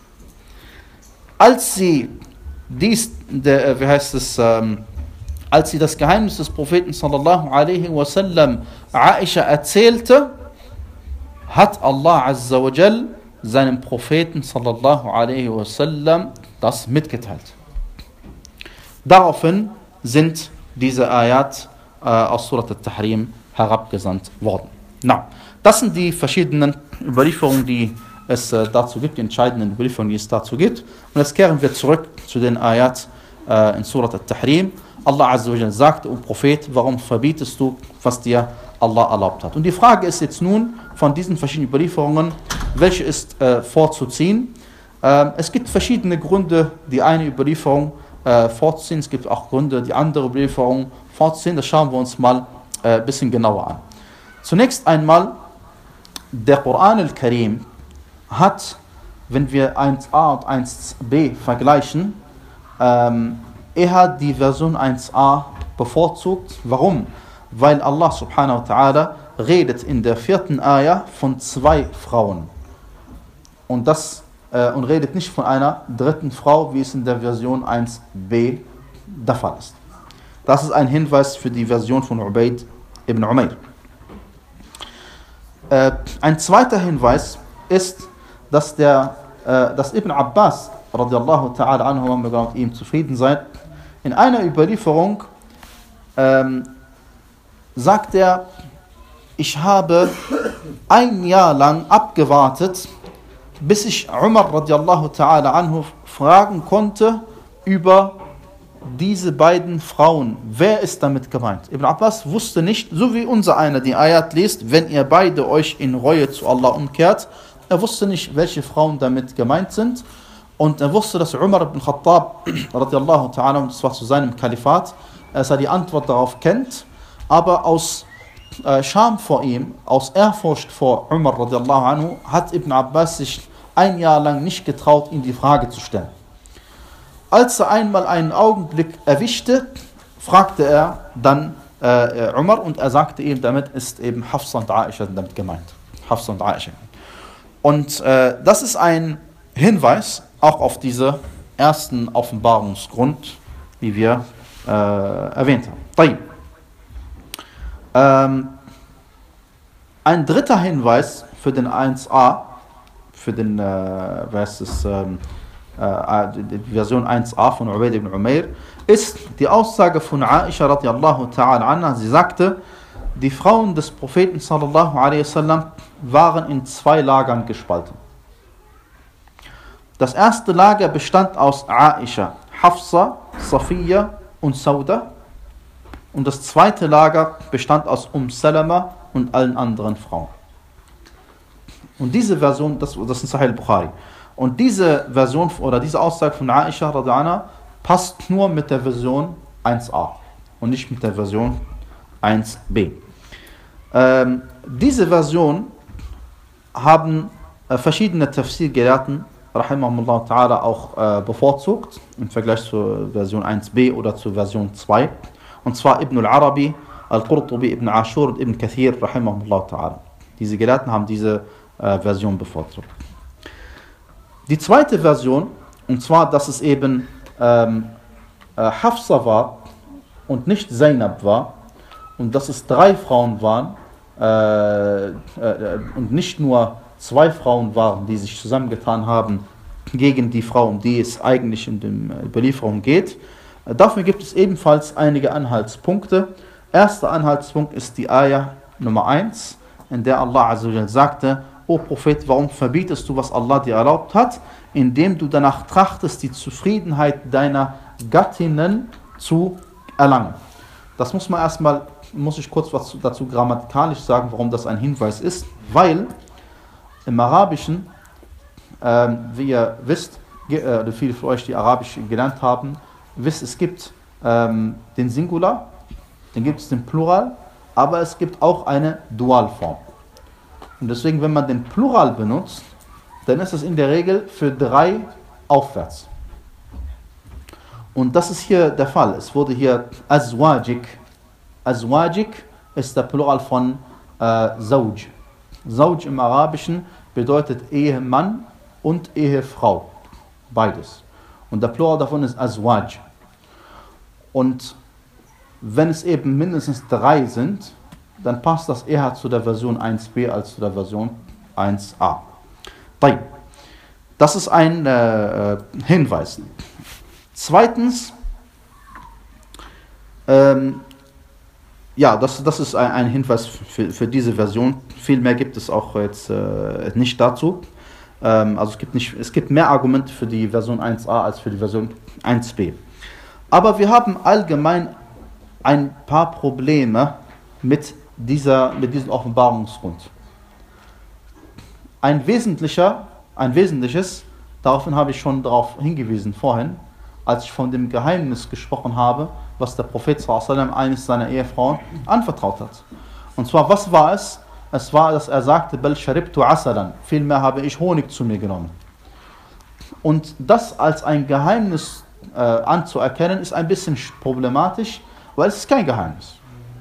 Als sie dies, der, wie heißt es, ähm, als sie das Geheimnis des Propheten sallallahu alaihi wasallam Aisha erzählte, hat Allah azza wa jal seinem Propheten sallallahu alaihi wasallam das mitgeteilt. Daraufhin sind diese Ayat äh, aus Surat al-Tahrim herabgesandt worden. Na, das sind die verschiedenen Überlieferungen, die es äh, dazu gibt, die entscheidenden Überlieferungen, die es dazu gibt. Und jetzt kehren wir zurück zu den Ayat äh, in Surat al-Tahrim. Allah azza wa jal sagt, O Prophet, warum verbietest du, was dir Allah erlaubt hat? Und die Frage ist jetzt nun von diesen verschiedenen Überlieferungen, welche ist äh, vorzuziehen? Ähm, es gibt verschiedene Gründe, die eine Überlieferung äh, vorzuziehen. Es gibt auch Gründe, die andere Überlieferung vorzuziehen. Das schauen wir uns mal ein äh, bisschen genauer an. Zunächst einmal, der Koran al-Karim hat, wenn wir eins a und eins b vergleichen, ähm, er hat die Version eins a bevorzugt. Warum? Weil Allah subhanahu wa ta'ala redet in der vierten Ayah von zwei Frauen. Und, das, äh, und redet nicht von einer dritten Frau, wie es in der Version eins b der Fall ist. Das ist ein Hinweis für die Version von Ubayd ibn Umayr. Äh, ein zweiter Hinweis ist, dass, der, äh, dass Ibn Abbas radiallahu ta'ala anhu, möge Gott mit ihm zufrieden sein, in einer Überlieferung ähm, sagt er, ich habe ein Jahr lang abgewartet, bis ich Umar radiallahu ta'ala anhu fragen konnte über diese beiden Frauen. Wer ist damit gemeint? Ibn Abbas wusste nicht, so wie unser einer die Ayat liest, wenn ihr beide euch in Reue zu Allah umkehrt. Er wusste nicht, welche Frauen damit gemeint sind. Und er wusste, dass Umar ibn Khattab radiallahu ta'ala, und das war zu seinem Kalifat, dass er die Antwort darauf kennt, aber aus äh, Scham vor ihm, aus Ehrfurcht vor Umar radiallahu anhu, hat Ibn Abbas sich ein Jahr lang nicht getraut, ihm die Frage zu stellen. Als er einmal einen Augenblick erwischte, fragte er dann äh, Umar und er sagte ihm, damit ist eben Hafsa und Aisha damit gemeint. Hafsa und Aisha. Und äh, das ist ein Hinweis auch auf diesen ersten Offenbarungsgrund, wie wir äh, erwähnt haben. Ähm, ein dritter Hinweis für den eins a, für den, äh, was ist, ähm, die Version eins a von Ubayd ibn Umayr, ist die Aussage von Aisha radiallahu ta'ala anha. Sie sagte, die Frauen des Propheten sallallahu alaihi wasallam waren in zwei Lagern gespalten. Das erste Lager bestand aus Aisha, Hafsa, Safiya und Sauda. Und das zweite Lager bestand aus Umm Salama und allen anderen Frauen. Und diese Version, das, das ist Sahih al-Bukhari. Und diese Version oder diese Aussage von Aisha radiallahu anha passt nur mit der Version eins a und nicht mit der Version eins b. Ähm, diese Version haben äh, verschiedene Tafsir-Gelehrten rahimahumullah ta'ala auch äh, bevorzugt im Vergleich zur Version eins b oder zur Version zwei. Und zwar Ibn al-Arabi, Al-Qurtubi, Ibn Ashur und Ibn Kathir rahimahumullah ta'ala. Diese Gelehrten haben diese äh, Version bevorzugt. Die zweite Version, und zwar, dass es eben ähm, äh, Hafsa war und nicht Zainab war, und dass es drei Frauen waren äh, äh, und nicht nur zwei Frauen waren, die sich zusammengetan haben gegen die Frau, um die es eigentlich in der Überlieferung geht. Äh, dafür gibt es ebenfalls einige Anhaltspunkte. Erster Anhaltspunkt ist die Ayah Nummer eins, in der Allah Azza wa Jalla sagte, O Prophet, warum verbietest du, was Allah dir erlaubt hat, indem du danach trachtest, die Zufriedenheit deiner Gattinnen zu erlangen? Das muss man erstmal, muss ich kurz was dazu grammatikalisch sagen, warum das ein Hinweis ist, weil im Arabischen, äh, wie ihr wisst, äh, viele von euch, die Arabisch gelernt haben, wisst, es gibt ähm, den Singular, dann gibt es den Plural, aber es gibt auch eine Dualform. Und deswegen, wenn man den Plural benutzt, dann ist es in der Regel für drei aufwärts. Und das ist hier der Fall. Es wurde hier Azwajik. Azwajik ist der Plural von äh, Zawj. Zawj im Arabischen bedeutet Ehemann und Ehefrau. Beides. Und der Plural davon ist Azwaj. Und wenn es eben mindestens drei sind, dann passt das eher zu der Version eins b als zu der Version eins a. Das ist ein äh, Hinweis. Zweitens, ähm, ja, das, das ist ein, ein Hinweis für, für diese Version. Viel mehr gibt es auch jetzt äh, nicht dazu. Ähm, also es gibt, nicht, es gibt mehr Argumente für die Version eins a als für die Version eins b. Aber wir haben allgemein ein paar Probleme mit Dieser, mit diesem Offenbarungsgrund. Ein wesentlicher, ein wesentliches, daraufhin habe ich schon darauf hingewiesen vorhin, als ich von dem Geheimnis gesprochen habe, was der Prophet sallallahu alaihi wasallam eines seiner Ehefrauen anvertraut hat. Und zwar, was war es? Es war, dass er sagte, Bal sharibtu asalan. Vielmehr habe ich Honig zu mir genommen. Und das als ein Geheimnis äh, anzuerkennen, ist ein bisschen problematisch, weil es ist kein Geheimnis.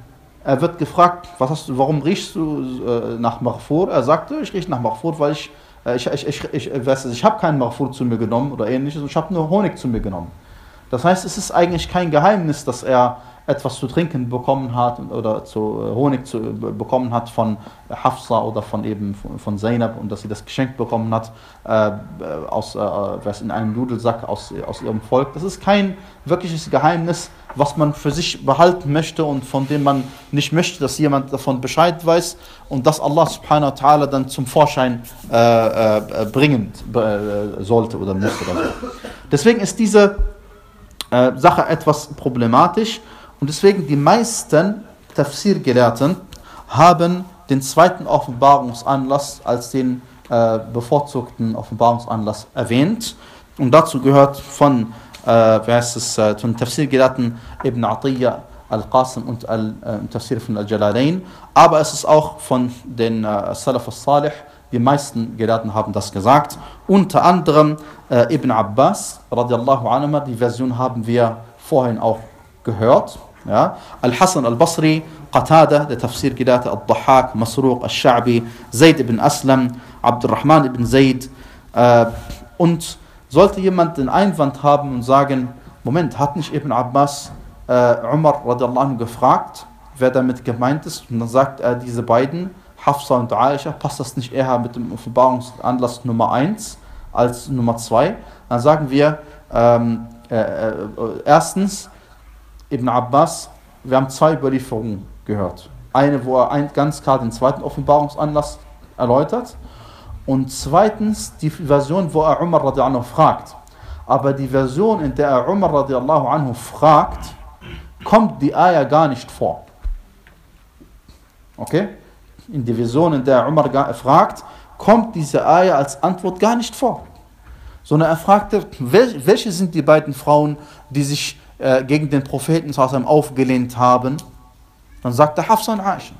Er wird gefragt, was hast du, warum riechst du äh, nach Maghfur? Er sagte, ich rieche nach Maghfur, weil ich, äh, ich, ich, ich, ich, ich, ich habe keinen Maghfur zu mir genommen oder ähnliches, ich habe nur Honig zu mir genommen. Das heißt, es ist eigentlich kein Geheimnis, dass er etwas zu trinken bekommen hat oder zu Honig zu, bekommen hat von Hafsa oder von eben von, von Zainab und dass sie das geschenkt bekommen hat äh, aus äh, was in einem Nudelsack aus, aus ihrem Volk. Das ist kein wirkliches Geheimnis, was man für sich behalten möchte und von dem man nicht möchte, dass jemand davon Bescheid weiß und dass Allah subhanahu wa ta'ala dann zum Vorschein äh, äh, bringen äh, sollte oder müsste. Oder so. Deswegen ist diese äh, Sache etwas problematisch. Und deswegen die meisten Tafsir-Gelehrten haben den zweiten Offenbarungsanlass als den äh, bevorzugten Offenbarungsanlass erwähnt. Und dazu gehört von, äh, wie heißt es, äh, von Tafsir-Gelehrten Ibn Atiyya, Al-Qasim und Al-Tafsir von Al-Jalalain. Aber es ist auch von den äh, Salaf al-Salih, die meisten Gelehrten haben das gesagt. Unter anderem äh, Ibn Abbas, radiallahu anhu, die Version haben wir vorhin auch gehört. Ja, Al-Hasan al-Basri, Qatada, der Tafsir-Gelehrte, Al-Dahhak, Masruq, Al-Sha'bi, Zayd ibn Aslam, Abdurrahman ibn Zayd. Äh, und sollte jemand den Einwand haben und sagen, Moment, hat nicht Ibn Abbas äh, Umar radiallahu anhu gefragt, wer damit gemeint ist? Und dann sagt er, diese beiden, Hafsa und Aisha, passt das nicht eher mit dem Offenbarungsanlass Nummer eins als Nummer zwei? Dann sagen wir, ähm, äh, äh, erstens, Ibn Abbas, wir haben zwei Überlieferungen gehört. Eine, wo er ein, ganz klar den zweiten Offenbarungsanlass erläutert und zweitens die Version, wo er Umar radiallahu anhu fragt. Aber die Version, in der er Umar radiallahu anhu fragt, kommt die Ayah gar nicht vor. Okay? In der Version, in der er Umar fragt, kommt diese Ayah als Antwort gar nicht vor. Sondern er fragte, welche sind die beiden Frauen, die sich gegen den Propheten aufgelehnt haben, dann sagt er Hafsa und Aisha.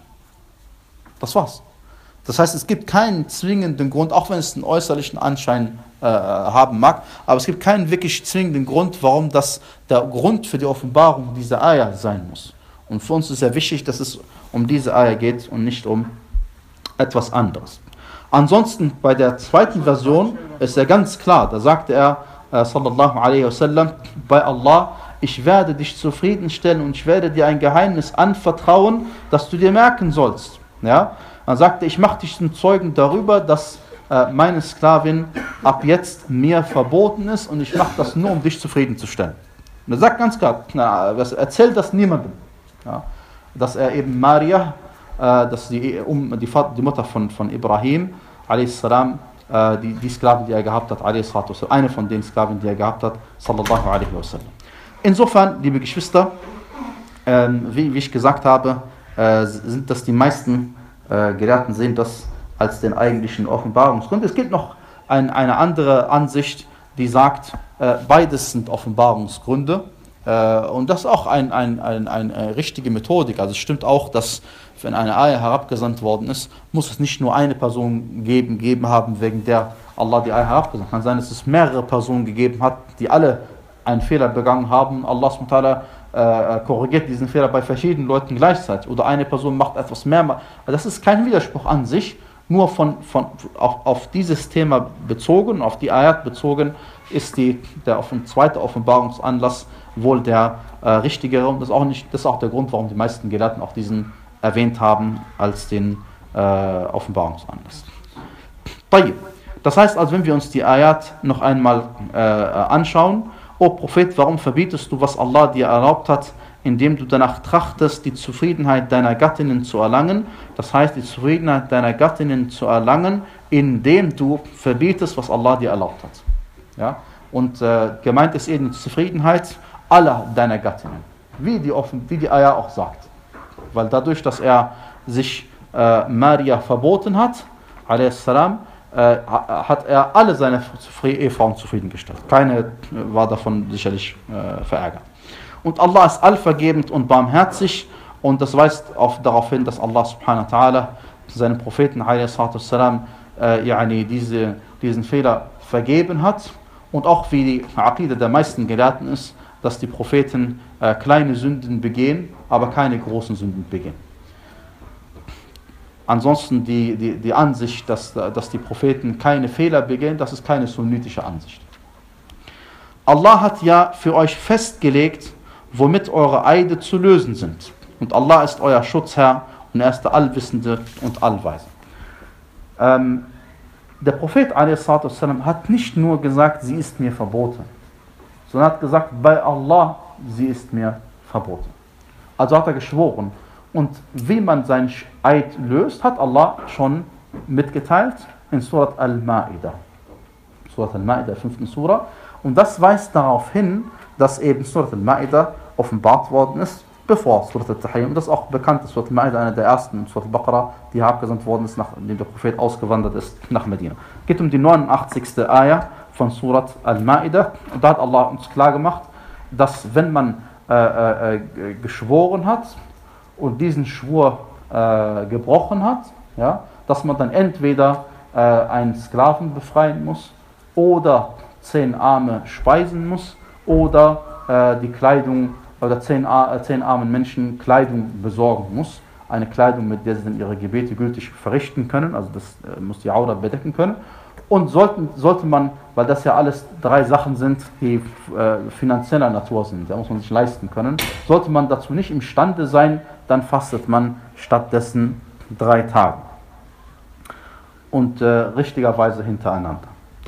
Das war's. Das heißt, es gibt keinen zwingenden Grund, auch wenn es einen äußerlichen Anschein äh, haben mag, aber es gibt keinen wirklich zwingenden Grund, warum das der Grund für die Offenbarung dieser Ayah sein muss. Und für uns ist sehr wichtig, dass es um diese Ayah geht und nicht um etwas anderes. Ansonsten bei der zweiten Version ist er ganz klar, da sagte er, äh, sallallahu alaihi wasallam, bei Allah, ich werde dich zufriedenstellen und ich werde dir ein Geheimnis anvertrauen, das du dir merken sollst. Ja? Dann sagte er, ich mache dich zum Zeugen darüber, dass äh, meine Sklavin ab jetzt mir verboten ist und ich mache das nur, um dich zufriedenzustellen. Und er sagt ganz klar, na, erzählt das niemandem. Ja? Dass er eben Maria, äh, dass die, um, die, die Mutter von, von Ibrahim, a s, äh, die, die Sklavin, die er gehabt hat, eine von den Sklaven, die er gehabt hat, sallallahu alaihi wasallam. Insofern, liebe Geschwister, ähm, wie, wie ich gesagt habe, äh, sind das die meisten äh, Gelehrten sehen das als den eigentlichen Offenbarungsgrund. Es gibt noch ein, eine andere Ansicht, die sagt, äh, beides sind Offenbarungsgründe. Äh, und das ist auch ein, ein, ein, eine richtige Methodik. Also es stimmt auch, dass wenn eine Ayah herabgesandt worden ist, muss es nicht nur eine Person geben, geben haben, wegen der Allah die Ayah herabgesandt hat. Kann sein, dass es mehrere Personen gegeben hat, die alle einen Fehler begangen haben. Allah subhanahu wa ta'ala äh, korrigiert diesen Fehler bei verschiedenen Leuten gleichzeitig. Oder eine Person macht etwas mehr. Das ist kein Widerspruch an sich, nur von, von, auf, auf dieses Thema bezogen, auf die Ayat bezogen, ist die, der offen, zweite Offenbarungsanlass wohl der äh, richtigere. Und das ist, auch nicht, das ist auch der Grund, warum die meisten Gelehrten auch diesen erwähnt haben als den äh, Offenbarungsanlass. Das heißt also, wenn wir uns die Ayat noch einmal äh, anschauen, O Prophet, warum verbietest du, was Allah dir erlaubt hat, indem du danach trachtest, die Zufriedenheit deiner Gattinnen zu erlangen? Das heißt, die Zufriedenheit deiner Gattinnen zu erlangen, indem du verbietest, was Allah dir erlaubt hat. Ja? Und äh, gemeint ist eben die Zufriedenheit aller deiner Gattinnen, wie die, offen, wie die Ayah auch sagt. Weil dadurch, dass er sich äh, Maria verboten hat, a s, Äh, hat er alle seine Ehefrauen zufriedengestellt. Keine äh, war davon sicherlich äh, verärgert. Und Allah ist allvergebend und barmherzig Und das weist auf, darauf hin, dass Allah subhanahu wa ta'ala seinen Propheten والسلام, äh, yani diese, diesen Fehler vergeben hat. Und auch wie die Aqida der meisten Gelehrten ist, dass die Propheten äh, kleine Sünden begehen, aber keine großen Sünden begehen. Ansonsten die, die, die Ansicht, dass, dass die Propheten keine Fehler begehen, das ist keine sunnitische Ansicht. Allah hat ja für euch festgelegt, womit eure Eide zu lösen sind. Und Allah ist euer Schutzherr und er ist der Allwissende und Allweise. Ähm, der Prophet a s. hat nicht nur gesagt, sie ist mir verboten, sondern hat gesagt, bei Allah, sie ist mir verboten. Also hat er geschworen. Und wie man seinen Eid löst, hat Allah schon mitgeteilt in Surat Al-Ma'idah. Surat Al-Ma'idah, fünften Surah. Und das weist darauf hin, dass eben Surat Al-Ma'idah offenbart worden ist, bevor Surat Al-Tahiyyum. Und das ist auch bekannt, dass Surat Al-Ma'idah eine der ersten, Surat Al-Baqarah, die abgesandt worden ist, nachdem der Prophet ausgewandert ist nach Medina. Es geht um die neunundachtzigste Ayah von Surat Al-Ma'idah. Und da hat Allah uns klar gemacht, dass wenn man äh, äh, geschworen hat und diesen Schwur äh, gebrochen hat, ja, dass man dann entweder äh, einen Sklaven befreien muss oder zehn Arme speisen muss oder äh, die Kleidung oder zehn, äh, zehn armen Menschen Kleidung besorgen muss. Eine Kleidung, mit der sie dann ihre Gebete gültig verrichten können, also das äh, muss die Aura bedecken können. Und sollten, sollte man, weil das ja alles drei Sachen sind, die äh, finanzieller Natur sind, da muss man sich leisten können, sollte man dazu nicht imstande sein, dann fastet man stattdessen drei Tage. Und äh, richtigerweise hintereinander.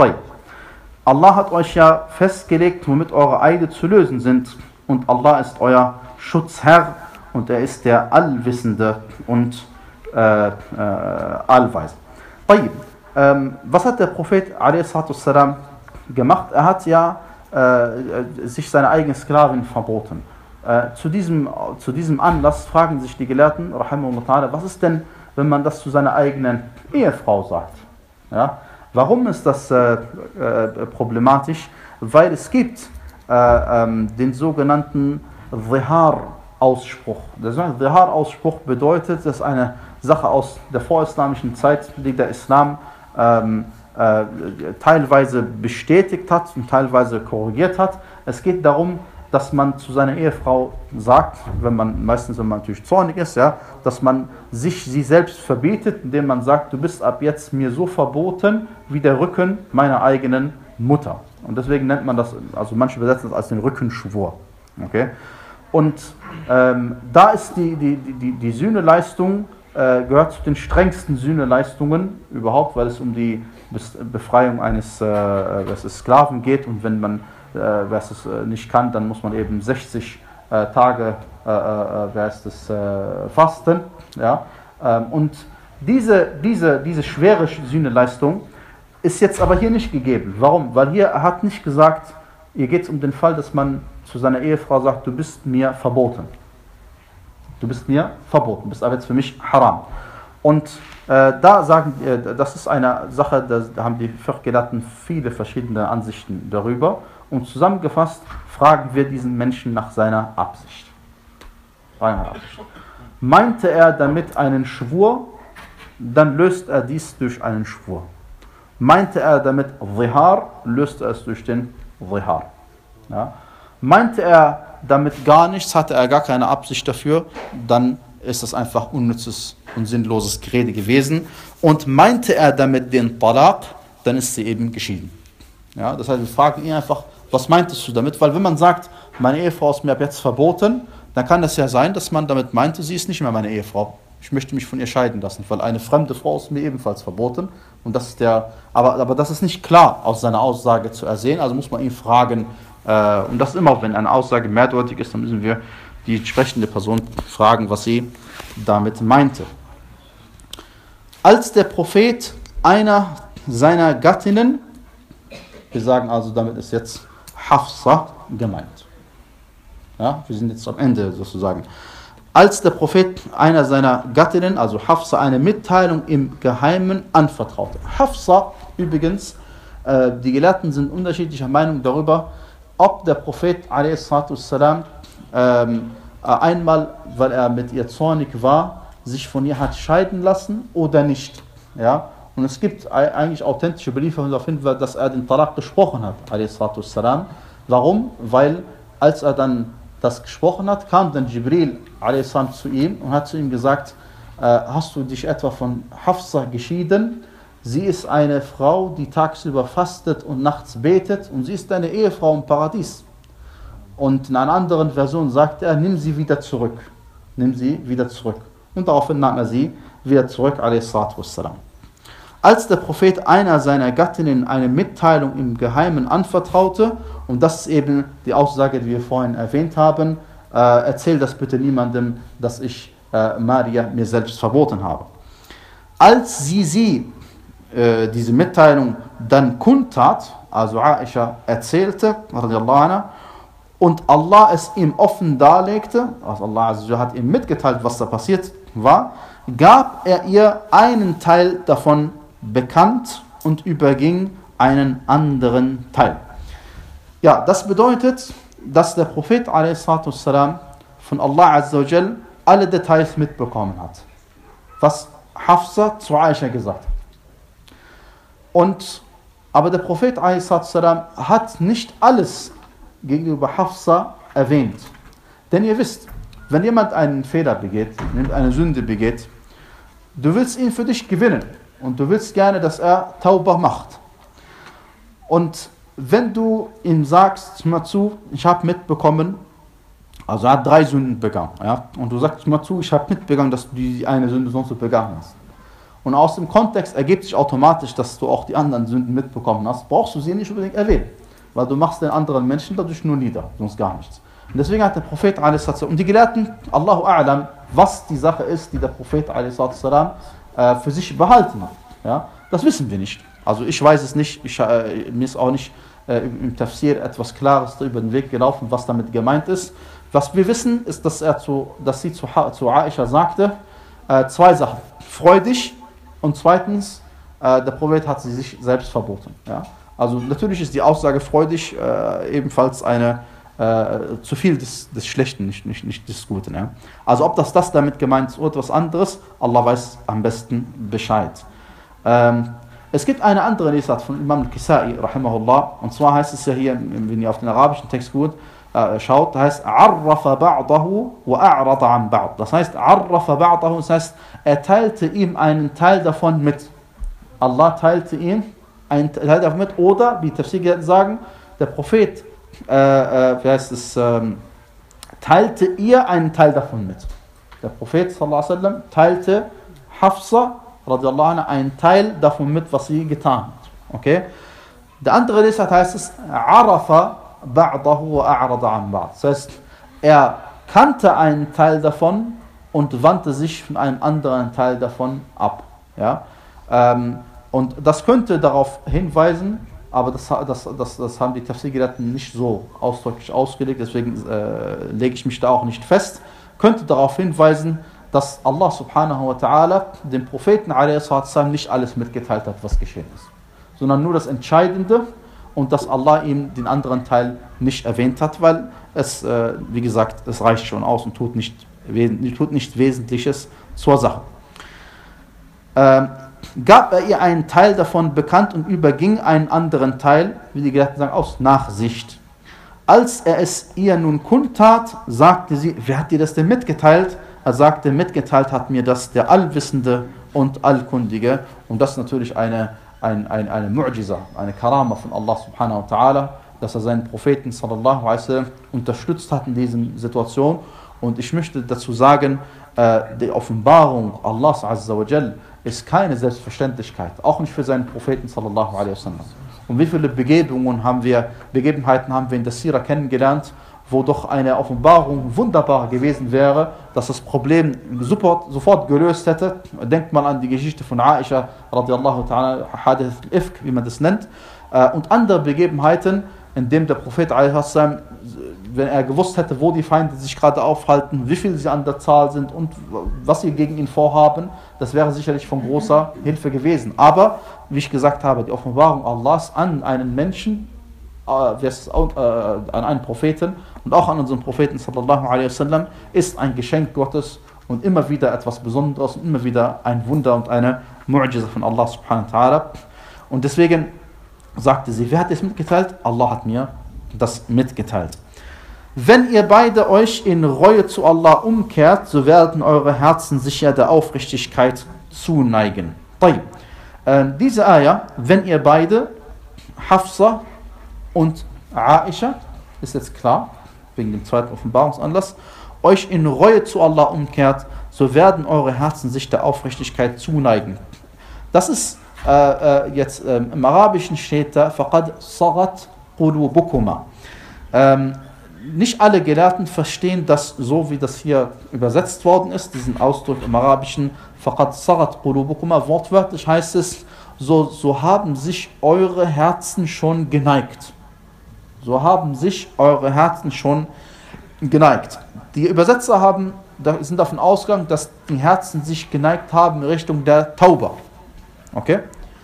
Allah hat euch ja festgelegt, womit eure Eide zu lösen sind. Und Allah ist euer Schutzherr und er ist der Allwissende und äh, äh, Allweise. Ähm, was hat der Prophet a s. gemacht? Er hat ja äh, sich seine eigene Sklavin verboten. Äh, zu, diesem, zu diesem Anlass fragen sich die Gelehrten, was ist denn, wenn man das zu seiner eigenen Ehefrau sagt? Ja? Warum ist das äh, äh, problematisch? Weil es gibt äh, ähm, den sogenannten Zihar-Ausspruch. Der Zihar-Ausspruch bedeutet, dass eine Sache aus der vorislamischen Zeit, die der Islam ähm, äh, teilweise bestätigt hat und teilweise korrigiert hat. Es geht darum, dass man zu seiner Ehefrau sagt, wenn man meistens, wenn man natürlich zornig ist, ja, dass man sich sie selbst verbietet, indem man sagt, du bist ab jetzt mir so verboten wie der Rücken meiner eigenen Mutter. Und deswegen nennt man das, also manche übersetzen das als den Rückenschwur. Okay? Und ähm, da ist die, die, die, die Sühneleistung äh, gehört zu den strengsten Sühneleistungen überhaupt, weil es um die Befreiung eines äh, Sklaven geht und wenn man Äh, wer es äh, nicht kann, dann muss man eben sechzig äh, Tage äh, äh, wer es das, äh, fasten. Ja? Ähm, und diese, diese, diese schwere Sühneleistung ist jetzt aber hier nicht gegeben. Warum? Weil hier er hat nicht gesagt, hier geht es um den Fall, dass man zu seiner Ehefrau sagt, du bist mir verboten. Du bist mir verboten, bist aber jetzt für mich haram. Und äh, da sagen, äh, das ist eine Sache, da, da haben die Fiqh-Gelehrten viele verschiedene Ansichten darüber. Und zusammengefasst fragen wir diesen Menschen nach seiner Absicht. Meinte er damit einen Schwur, dann löst er dies durch einen Schwur. Meinte er damit Zihar, löst er es durch den Zihar. Ja. Meinte er damit gar nichts, hatte er gar keine Absicht dafür, dann ist das einfach unnützes und sinnloses Gerede gewesen. Und meinte er damit den Talaq, dann ist sie eben geschieden. Ja, das heißt, wir fragen ihn einfach, was meintest du damit? Weil wenn man sagt, meine Ehefrau ist mir ab jetzt verboten, dann kann das ja sein, dass man damit meinte, sie ist nicht mehr meine Ehefrau. Ich möchte mich von ihr scheiden lassen, weil eine fremde Frau ist mir ebenfalls verboten. Und das ist der, aber, aber das ist nicht klar aus seiner Aussage zu ersehen, also muss man ihn fragen. Äh, und das immer, wenn eine Aussage mehrdeutig ist, dann müssen wir die entsprechende Person fragen, was sie damit meinte. Als der Prophet einer seiner Gattinnen, wir sagen also, damit ist jetzt Hafsa gemeint. Ja, wir sind jetzt am Ende sozusagen. Als der Prophet einer seiner Gattinnen, also Hafsa, eine Mitteilung im Geheimen anvertraute. Hafsa übrigens, äh, die Gelehrten sind unterschiedlicher Meinung darüber, ob der Prophet a s. ähm, einmal, weil er mit ihr zornig war, sich von ihr hat scheiden lassen oder nicht. Ja? Und es gibt eigentlich authentische Belieferungen darauf hin, dass er den Talaq gesprochen hat, a s. Warum? Weil als er dann das gesprochen hat, kam dann Jibril a s. zu ihm und hat zu ihm gesagt, äh, hast du dich etwa von Hafsa geschieden? Sie ist eine Frau, die tagsüber fastet und nachts betet und sie ist deine Ehefrau im Paradies. Und in einer anderen Version sagt er, nimm sie wieder zurück. Nimm sie wieder zurück. Und daraufhin nahm er sie wieder zurück, a s. Als der Prophet einer seiner Gattinnen eine Mitteilung im Geheimen anvertraute, und das ist eben die Aussage, die wir vorhin erwähnt haben, äh, erzähl das bitte niemandem, dass ich äh, Maria mir selbst verboten habe. Als sie sie, äh, diese Mitteilung dann kundtat, also Aisha erzählte, radiallahu anha, und Allah es ihm offen darlegte, also Allah hat ihm mitgeteilt, was da passiert war, gab er ihr einen Teil davon bekannt und überging einen anderen Teil. Ja, das bedeutet, dass der Prophet a s. von Allah Azza wa Jal alle Details mitbekommen hat, was Hafsa zu Aisha gesagt hat. Und, aber der Prophet a s. hat nicht alles gegenüber Hafsa erwähnt. Denn ihr wisst, wenn jemand einen Fehler begeht, eine Sünde begeht, du willst ihn für dich gewinnen und du willst gerne, dass er Tauba macht. Und wenn du ihm sagst, mal zu, ich habe mitbekommen, also er hat drei Sünden begangen, ja, und du sagst mal zu, ich habe mitbekommen, dass du die eine Sünde sonst so begangen hast. Und aus dem Kontext ergibt sich automatisch, dass du auch die anderen Sünden mitbekommen hast, brauchst du sie nicht unbedingt erwähnen. Weil du machst den anderen Menschen dadurch nur nieder, sonst gar nichts. Und deswegen hat der Prophet a s. und die Gelehrten, Allahu A'lam, was die Sache ist, die der Prophet a s. äh, für sich behalten hat. Ja? Das wissen wir nicht. Also ich weiß es nicht, ich, äh, mir ist auch nicht äh, im Tafsir etwas Klares über den Weg gelaufen, was damit gemeint ist. Was wir wissen, ist, dass, er zu, dass sie zu, zu Aisha sagte, äh, zwei Sachen. Freu dich und zweitens, äh, der Prophet hat sie sich selbst verboten. Ja? Also natürlich ist die Aussage freudig äh, ebenfalls eine äh, zu viel des, des Schlechten, nicht, nicht, nicht des Guten. Ja? Also ob das, das damit gemeint ist oder etwas anderes, Allah weiß am besten Bescheid. Ähm, es gibt eine andere Lesart von Imam al-Kisai, rahimahullah, und zwar heißt es ja hier, wenn ihr auf den arabischen Text gut äh, schaut, heißt Arrafa ba'dahu wa a'rada an ba'd. Das heißt Arrafa ba'dahu, das heißt, er teilte ihm einen Teil davon mit. Allah teilte ihm ein Teil davon mit, oder, wie Tafsir sagen, der Prophet, äh, äh, wie heißt es, ähm, teilte ihr einen Teil davon mit. Der Prophet, sallallahu alaihi wasallam, teilte Hafsa, radiallahu anha, einen Teil davon mit, was sie getan hat. Okay? Der andere Lesart heißt es, Arafa ba'dahu wa a'rada an ba'd. Das heißt, er kannte einen Teil davon und wandte sich von einem anderen Teil davon ab. Ja? Ähm, Und das könnte darauf hinweisen, aber das, das, das, das haben die Tafsir-Gelehrten nicht so ausdrücklich ausgelegt, deswegen äh, lege ich mich da auch nicht fest, könnte darauf hinweisen, dass Allah subhanahu wa ta'ala dem Propheten a s. nicht alles mitgeteilt hat, was geschehen ist, sondern nur das Entscheidende und dass Allah ihm den anderen Teil nicht erwähnt hat, weil es, äh, wie gesagt, es reicht schon aus und tut nicht, tut nicht Wesentliches zur Sache. Ähm, gab er ihr einen Teil davon bekannt und überging einen anderen Teil, wie die Gelehrten sagen, aus Nachsicht. Als er es ihr nun kundtat, sagte sie, wer hat dir das denn mitgeteilt? Er sagte, mitgeteilt hat mir das der Allwissende und Allkundige. Und das ist natürlich eine, eine, eine, eine Mu'jiza, eine Karama von Allah subhanahu wa ta'ala, dass er seinen Propheten sallallahu alaihi wasallam unterstützt hat in dieser Situation. Und ich möchte dazu sagen, die Offenbarung Allahs azza wa jal ist keine Selbstverständlichkeit, auch nicht für seinen Propheten sallallahu alaihi wasallam. Und wie viele Begebenheiten haben wir, Begebenheiten haben wir in der Sira kennengelernt, wo doch eine Offenbarung wunderbar gewesen wäre, dass das Problem sofort, sofort gelöst hätte. Denkt mal an die Geschichte von Aisha radiallahu ta'ala, Hadith al-Ifk, wie man das nennt, und andere Begebenheiten, in dem der Prophet alaihi wasallam, wenn er gewusst hätte, wo die Feinde sich gerade aufhalten, wie viel sie an der Zahl sind und was sie gegen ihn vorhaben, das wäre sicherlich von großer Hilfe gewesen. Aber, wie ich gesagt habe, die Offenbarung Allahs an einen Menschen, äh, an einen Propheten, und auch an unseren Propheten sallallahu alaihi wasallam ist ein Geschenk Gottes und immer wieder etwas Besonderes und immer wieder ein Wunder und eine Mu'jiza von Allah subhanahu wa ta'ala. Und deswegen sagte sie, wer hat es mitgeteilt? Allah hat mir das mitgeteilt. Wenn ihr beide euch in Reue zu Allah umkehrt, so werden eure Herzen sicher der Aufrichtigkeit zuneigen. Äh, diese Ayah, wenn ihr beide, Hafsa und Aisha, ist jetzt klar, wegen dem zweiten Offenbarungsanlass, euch in Reue zu Allah umkehrt, so werden eure Herzen sich der Aufrichtigkeit zuneigen. Das ist äh, äh, jetzt äh, im Arabischen steht da, فَقَدْ صَغَتْ قُلُوبُكُمَا. Ähm, nicht alle Gelehrten verstehen das so, wie das hier übersetzt worden ist, diesen Ausdruck im Arabischen, فَقَدْ صَغَتْ قُلُوبُكُمَا. Wortwörtlich heißt es, so, so haben sich eure Herzen schon geneigt. So haben sich eure Herzen schon geneigt. Die Übersetzer haben, sind davon ausgegangen, dass die Herzen sich geneigt haben in Richtung der Tauba. Okay?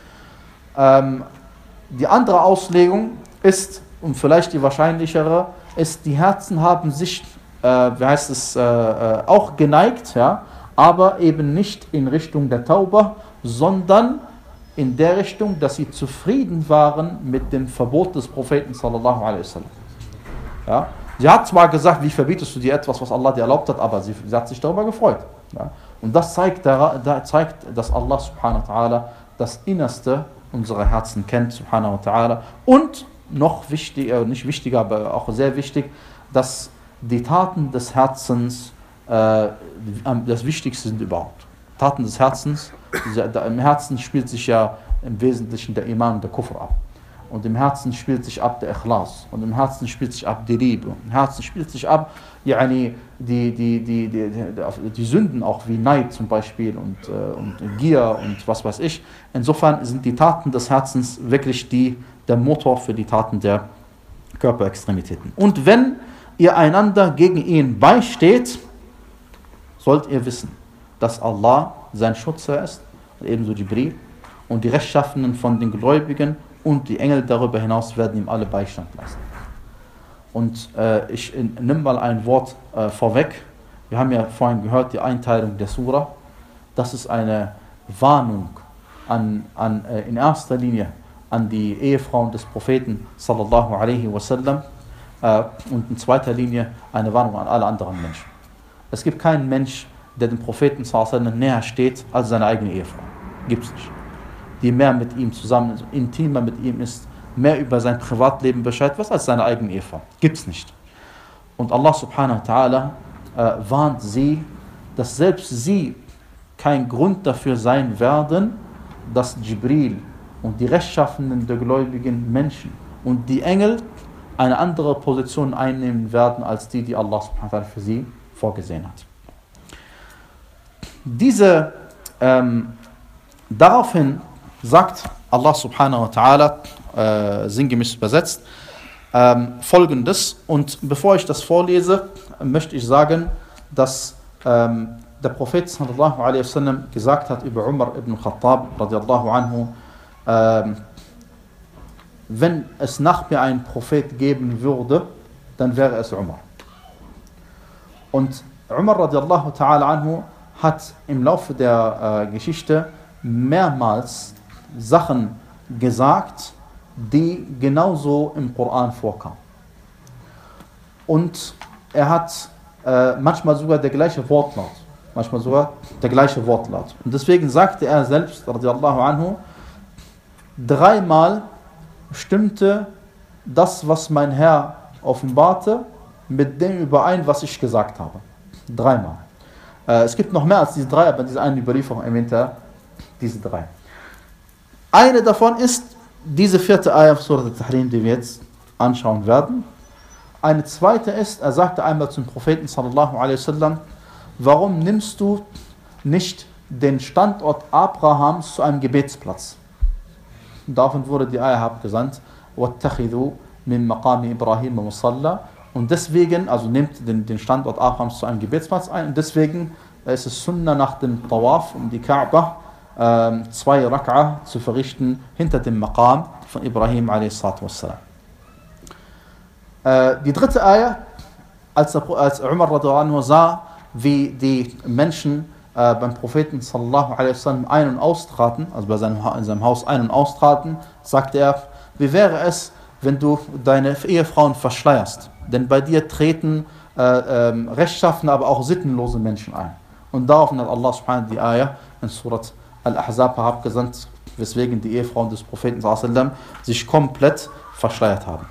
Ähm, die andere Auslegung ist, und vielleicht die wahrscheinlichere, ist, die Herzen haben sich, äh, wie heißt es, äh, auch geneigt, ja, aber eben nicht in Richtung der Tauba, sondern in der Richtung, dass sie zufrieden waren mit dem Verbot des Propheten sallallahu alaihi wasallam. Ja? Sie hat zwar gesagt, wie verbietest du dir etwas, was Allah dir erlaubt hat, aber sie, sie hat sich darüber gefreut. Ja? Und das zeigt, da zeigt, dass Allah subhanahu wa ta'ala das Innerste unserer Herzen kennt, subhanahu wa ta'ala. Und noch wichtiger, nicht wichtiger, aber auch sehr wichtig, dass die Taten des Herzens äh, das Wichtigste sind überhaupt. Taten des Herzens, im Herzen spielt sich ja im Wesentlichen der Iman und der Kufr ab. Und im Herzen spielt sich ab der Ikhlas. Und im Herzen spielt sich ab die Liebe. Im Herzen spielt sich ab yani, die, die, die, die, die, die Sünden auch wie Neid zum Beispiel und, äh, und Gier und was weiß ich. Insofern sind die Taten des Herzens wirklich die, der Motor für die Taten der Körperextremitäten. Und wenn ihr einander gegen ihn beisteht, sollt ihr wissen, dass Allah sein Schutzer ist, ebenso Jibril, und die Rechtschaffenen von den Gläubigen und die Engel darüber hinaus werden ihm alle Beistand leisten. Und äh, ich nehme mal ein Wort äh, vorweg. Wir haben ja vorhin gehört, die Einteilung der Surah. Das ist eine Warnung an, an, äh, in erster Linie an die Ehefrauen des Propheten sallallahu alaihi wasallam äh, und in zweiter Linie eine Warnung an alle anderen Menschen. Es gibt keinen Mensch, der dem Propheten sallallahu alaihi wasallam näher steht als seine eigene Ehefrau. Gibt es nicht. Die mehr mit ihm zusammen ist, intimer mit ihm ist, mehr über sein Privatleben Bescheid weiß als seine eigene Ehefrau. Gibt es nicht. Und Allah subhanahu wa ta'ala äh, warnt sie, dass selbst sie kein Grund dafür sein werden, dass Jibril und die Rechtschaffenen der gläubigen Menschen und die Engel eine andere Position einnehmen werden, als die, die Allah subhanahu wa ta'ala für sie vorgesehen hat. Diese, ähm, daraufhin sagt Allah subhanahu wa ta'ala, äh, sinngemäß übersetzt, ähm, folgendes. Und bevor ich das vorlese, möchte ich sagen, dass ähm, der Prophet sallallahu alaihi wasallam gesagt hat über Umar ibn Khattab radiallahu anhu, ähm, wenn es nach mir einen Prophet geben würde, dann wäre es Umar. Und Umar radiallahu ta'ala anhu hat im Laufe der äh, Geschichte mehrmals Sachen gesagt, die genauso im Koran vorkamen. Und er hat äh, manchmal sogar der gleiche Wortlaut, manchmal sogar der gleiche Wortlaut. Und deswegen sagte er selbst, radiallahu anhu, dreimal stimmte das, was mein Herr offenbarte, mit dem überein, was ich gesagt habe. Dreimal. Äh, es gibt noch mehr als diese drei, aber diese eine Überlieferung erwähnt er diese drei. Eine davon ist diese vierte Ayah auf Surah Al-Tahrim, die wir jetzt anschauen werden. Eine zweite ist, er sagte einmal zum Propheten sallallahu alaihi wasallam, warum nimmst du nicht den Standort Abrahams zu einem Gebetsplatz? Und davon wurde die Ayah abgesandt, وَاتَّخِذُوا مِن مَقَامِ إِبْرَاهِيمَ مُصَلَّى. Und deswegen, also nimmt den, den Standort Abrahams zu einem Gebetsplatz ein, und deswegen ist es Sunnah nach dem Tawaf um die Kaaba, äh, zwei Rak'a zu verrichten hinter dem Maqam von Ibrahim a s. Äh, die dritte Ayah als, der, als Umar radiallahu anhu sah, wie die Menschen äh, beim Propheten sallallahu alaihi wasallam ein- und austraten, also bei seinem, in seinem Haus ein- und austraten, sagte er, wie wäre es, wenn du deine Ehefrauen verschleierst? Denn bei dir treten äh, äh, rechtschaffene, aber auch sittenlose Menschen ein. Und daraufhin hat Allah subhanahu die Ayah in Surat Al-Ahzab herabgesandt, weswegen die Ehefrauen des Propheten sallallahu alaihi wasallam sich komplett verschleiert haben.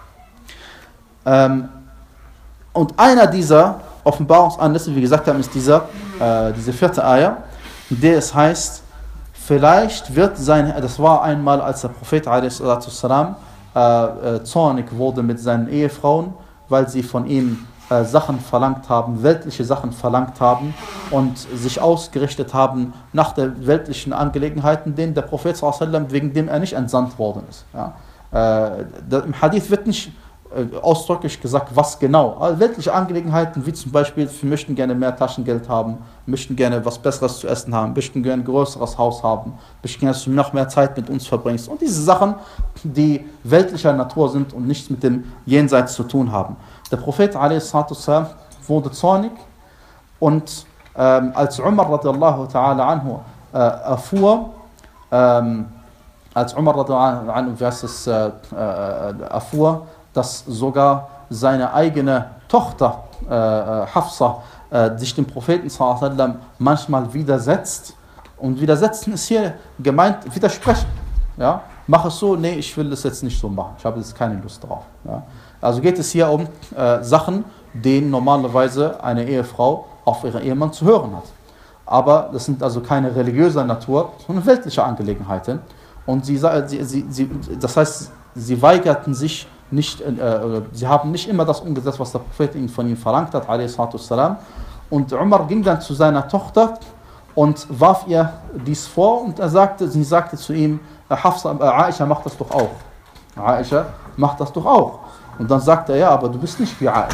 Ähm, und einer dieser Offenbarungsanlässe, wie gesagt haben, ist dieser, äh, diese vierte Ayah, in der es heißt, vielleicht wird sein, das war einmal, als der Prophet a.s. Äh, äh, zornig wurde mit seinen Ehefrauen, weil sie von ihm äh, Sachen verlangt haben, weltliche Sachen verlangt haben und sich ausgerichtet haben nach den weltlichen Angelegenheiten, denen der Prophet a.s. wegen dem er nicht entsandt worden ist. Ja? Äh, der, Im Hadith wird nicht ausdrücklich gesagt, was genau. Also weltliche Angelegenheiten, wie zum Beispiel, wir möchten gerne mehr Taschengeld haben, möchten gerne was Besseres zu essen haben, möchten gerne ein größeres Haus haben, möchten gerne, dass du noch mehr Zeit mit uns verbringst. Und diese Sachen, die weltlicher Natur sind und nichts mit dem Jenseits zu tun haben. Der Prophet a s. wurde zornig und ähm, als Umar radiallahu ta'ala anhu äh, erfuhr, ähm, als Umar radiallahu anhu versus, äh, äh, erfuhr, dass sogar seine eigene Tochter äh, Hafsa äh, sich dem Propheten sallallahu alaihi wasallam manchmal widersetzt. Und widersetzen ist hier gemeint, widersprechen. Ja? Mach es so, nee, ich will das jetzt nicht so machen. Ich habe jetzt keine Lust drauf. Ja? Also geht es hier um äh, Sachen, denen normalerweise eine Ehefrau auf ihren Ehemann zu hören hat. Aber das sind also keine religiöser Natur, sondern weltliche Angelegenheiten. Und sie, sie, sie, sie, das heißt, sie weigerten sich nicht, äh, sie haben nicht immer das umgesetzt, was der Prophet von ihnen verlangt hat, a.s. Und Umar ging dann zu seiner Tochter und warf ihr dies vor und er sagte, sie sagte zu ihm, Hafsa, äh, Aisha macht das doch auch. Aisha macht das doch auch. Und dann sagte er, ja, aber du bist nicht wie Aisha.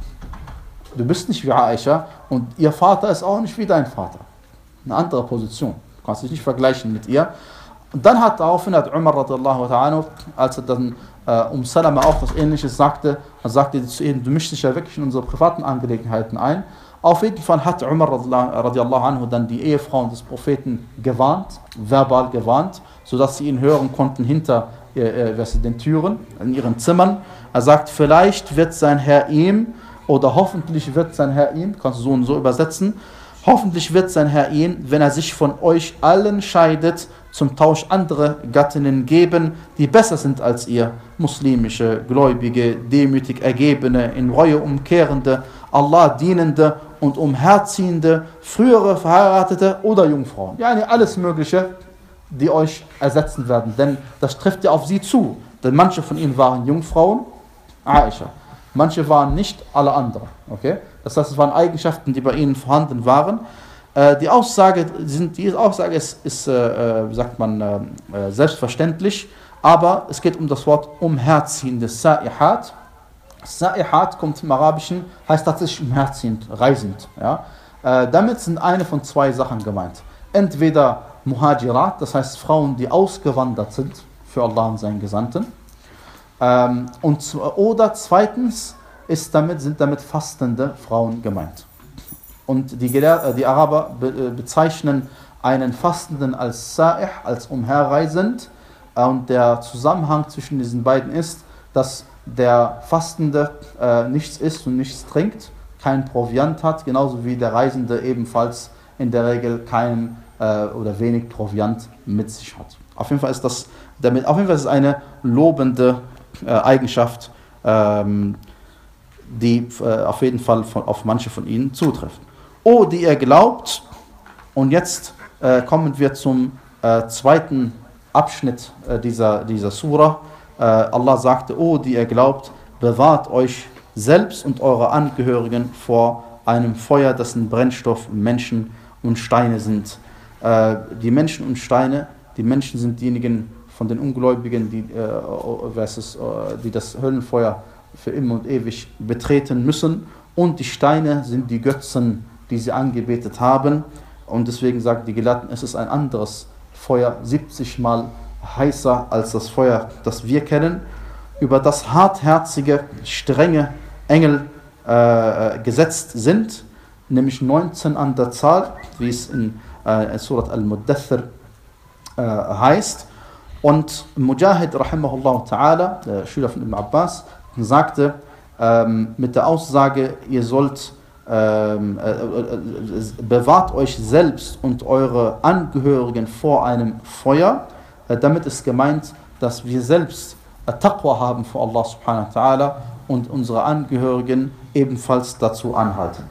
Du bist nicht wie Aisha und ihr Vater ist auch nicht wie dein Vater. Eine andere Position. Du kannst dich nicht vergleichen mit ihr. Und dann hat daraufhin hat Umar radiallahu ta'ala, als er dann äh, um Salama auch das Ähnliches sagte, er sagte zu ihm, du mischst dich ja wirklich in unsere privaten Angelegenheiten ein. Auf jeden Fall hat Umar radiallahu anhu dann die Ehefrauen des Propheten gewarnt, verbal gewarnt, sodass sie ihn hören konnten hinter äh, den Türen, in ihren Zimmern. Er sagt, vielleicht wird sein Herr ihm, oder hoffentlich wird sein Herr ihm, kannst du so und so übersetzen, hoffentlich wird sein Herr ihn, wenn er sich von euch allen scheidet, zum Tausch andere Gattinnen geben, die besser sind als ihr, muslimische, gläubige, demütig ergebene, in Reue umkehrende, Allah dienende und umherziehende, frühere Verheiratete oder Jungfrauen. Ja, alles Mögliche, die euch ersetzen werden, denn das trifft ja auf sie zu. Denn manche von ihnen waren Jungfrauen, Aisha. Manche waren nicht, alle anderen. Okay? Das heißt, es waren Eigenschaften, die bei ihnen vorhanden waren. Äh, die Aussage, sind, die Aussage ist, ist äh, wie sagt man, äh, selbstverständlich, aber es geht um das Wort umherziehende, Sa'ihat. Sa'ihat kommt im Arabischen, heißt tatsächlich umherziehend, reisend. Ja? Äh, damit sind eine von zwei Sachen gemeint. Entweder Muhajirat, das heißt Frauen, die ausgewandert sind für Allah und seinen Gesandten. Ähm, und, oder zweitens ist damit, sind damit fastende Frauen gemeint. Und die, die Araber be, bezeichnen einen Fastenden als Sa'ih, als umherreisend. Und der Zusammenhang zwischen diesen beiden ist, dass der Fastende äh, nichts isst und nichts trinkt, kein Proviant hat, genauso wie der Reisende ebenfalls in der Regel kein äh, oder wenig Proviant mit sich hat. Auf jeden Fall ist das damit, auf jeden Fall ist es eine lobende äh, Eigenschaft, ähm, die äh, auf jeden Fall von, auf manche von ihnen zutrifft. O, die ihr glaubt, und jetzt äh, kommen wir zum äh, zweiten Abschnitt äh, dieser, dieser Surah. Äh, Allah sagte, O, die ihr glaubt, bewahrt euch selbst und eure Angehörigen vor einem Feuer, dessen Brennstoff Menschen und Steine sind. Äh, die Menschen und Steine, die Menschen sind diejenigen von den Ungläubigen, die, äh, versus, äh, die das Höllenfeuer für immer und ewig betreten müssen, und die Steine sind die Götzen, die sie angebetet haben, und deswegen sagen die Gelehrten, es ist ein anderes Feuer, siebzig Mal heißer als das Feuer, das wir kennen. Über das hartherzige, strenge Engel äh, gesetzt sind, nämlich neunzehn an der Zahl, wie es in äh, Surat al-Muddathir äh, heißt. Und Mujahid rahimahullah ta'ala, der Schüler von Ibn Abbas, sagte ähm, mit der Aussage, ihr sollt ähm, äh, äh, bewahrt euch selbst und eure Angehörigen vor einem Feuer, äh, damit ist gemeint, dass wir selbst äh, Taqwa haben vor Allah subhanahu wa ta'ala und unsere Angehörigen ebenfalls dazu anhalten.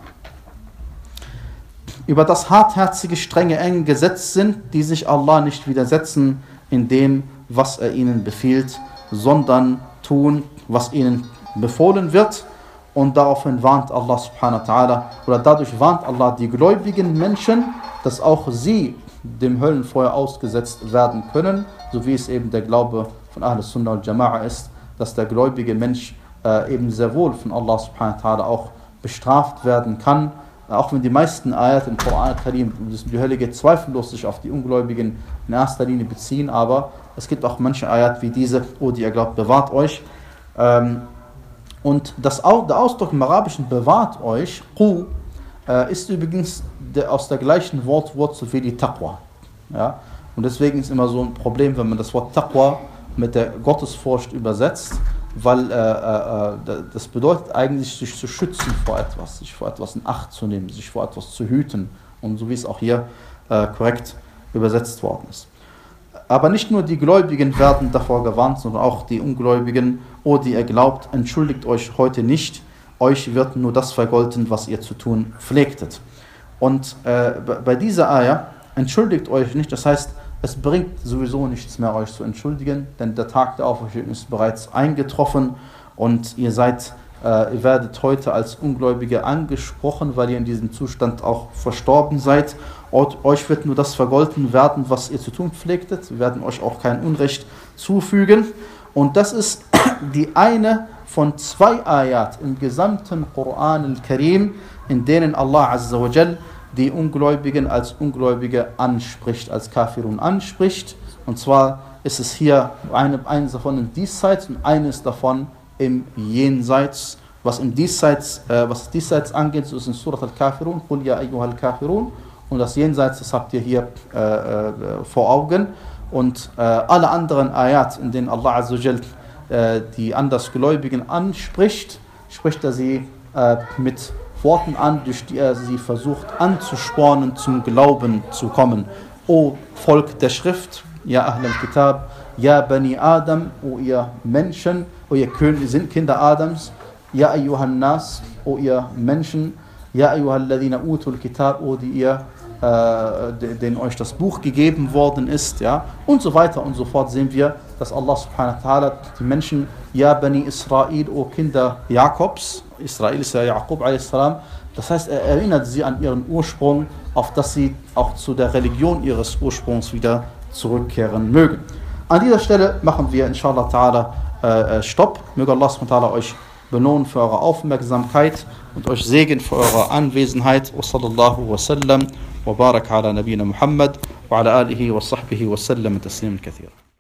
Über das hartherzige, strenge, enge Gesetz sind, die sich Allah nicht widersetzen in dem, was er ihnen befiehlt, sondern tun, was ihnen befohlen wird. Und daraufhin warnt Allah subhanahu wa ta'ala, oder dadurch warnt Allah die gläubigen Menschen, dass auch sie dem Höllenfeuer ausgesetzt werden können, so wie es eben der Glaube von Ahl Sunnah wal Jama'a ist, dass der gläubige Mensch äh, eben sehr wohl von Allah subhanahu wa ta'ala auch bestraft werden kann. Auch wenn die meisten Ayat im Koran al-Karim, die Hölle geht zweifellos sich auf die Ungläubigen in erster Linie beziehen, aber es gibt auch manche Ayat wie diese, oh, die ihr glaubt, bewahrt euch. Ähm, und das, der Ausdruck im Arabischen bewahrt euch, qu, äh, ist übrigens der, aus der gleichen Wortwurzel wie die Taqwa. Ja? Und deswegen ist immer so ein Problem, wenn man das Wort Taqwa mit der Gottesfurcht übersetzt, weil äh, äh, das bedeutet eigentlich, sich zu schützen vor etwas, sich vor etwas in Acht zu nehmen, sich vor etwas zu hüten, und so wie es auch hier äh, korrekt übersetzt worden ist. Aber nicht nur die Gläubigen werden davor gewarnt, sondern auch die Ungläubigen, oh, die ihr glaubt, entschuldigt euch heute nicht, euch wird nur das vergolten, was ihr zu tun pflegtet. Und äh, bei dieser Ayah, entschuldigt euch nicht, das heißt, es bringt sowieso nichts mehr, euch zu entschuldigen, denn der Tag der Auferstehung ist bereits eingetroffen und ihr seid, äh, ihr werdet heute als Ungläubige angesprochen, weil ihr in diesem Zustand auch verstorben seid. Und euch wird nur das vergolten werden, was ihr zu tun pflegtet. Wir werden euch auch kein Unrecht zufügen. Und das ist die eine von zwei Ayat im gesamten Koran al-Karim, in denen Allah Azza wa Jal die Ungläubigen als Ungläubige anspricht, als Kafirun anspricht. Und zwar ist es hier eine, eines davon im Diesseits und eines davon im Jenseits. Was im Diesseits, äh, was Diesseits angeht, so ist in Surat al-Kafirun, Qul ya ayyuhal Kafirun. Und das Jenseits, das habt ihr hier äh, äh, vor Augen. Und äh, alle anderen Ayat, in denen Allah Azza wa Jal äh, die Andersgläubigen anspricht, spricht er sie äh, mit Worten an, durch die er sie versucht anzuspornen, zum Glauben zu kommen. O Volk der Schrift, ja Ahl al-Kitab, ja Bani Adam, o ihr Menschen, o ihr sind Kinder Adams, ja ayyuhan Nas, o ihr Menschen, ja ayyuhal ladina utul Kitab, o die ihr, äh, denen euch das Buch gegeben worden ist, ja, und so weiter und so fort sehen wir, dass Allah subhanahu wa ta'ala die Menschen, ja Bani Israel, o Kinder Jakobs, Israel ist ja Jakob a s. Das heißt, er erinnert sie an ihren Ursprung, auf dass sie auch zu der Religion ihres Ursprungs wieder zurückkehren mögen. An dieser Stelle machen wir inshallah ta'ala äh, Stopp. Möge Allah subhanahu wa ta'ala euch belohnen für eure Aufmerksamkeit und euch segnen für eure Anwesenheit. Wa sallallahu wa sallam wa barak ala nabina Muhammad wa ala alihi wa sahbihi wa sallam tasliman kathira.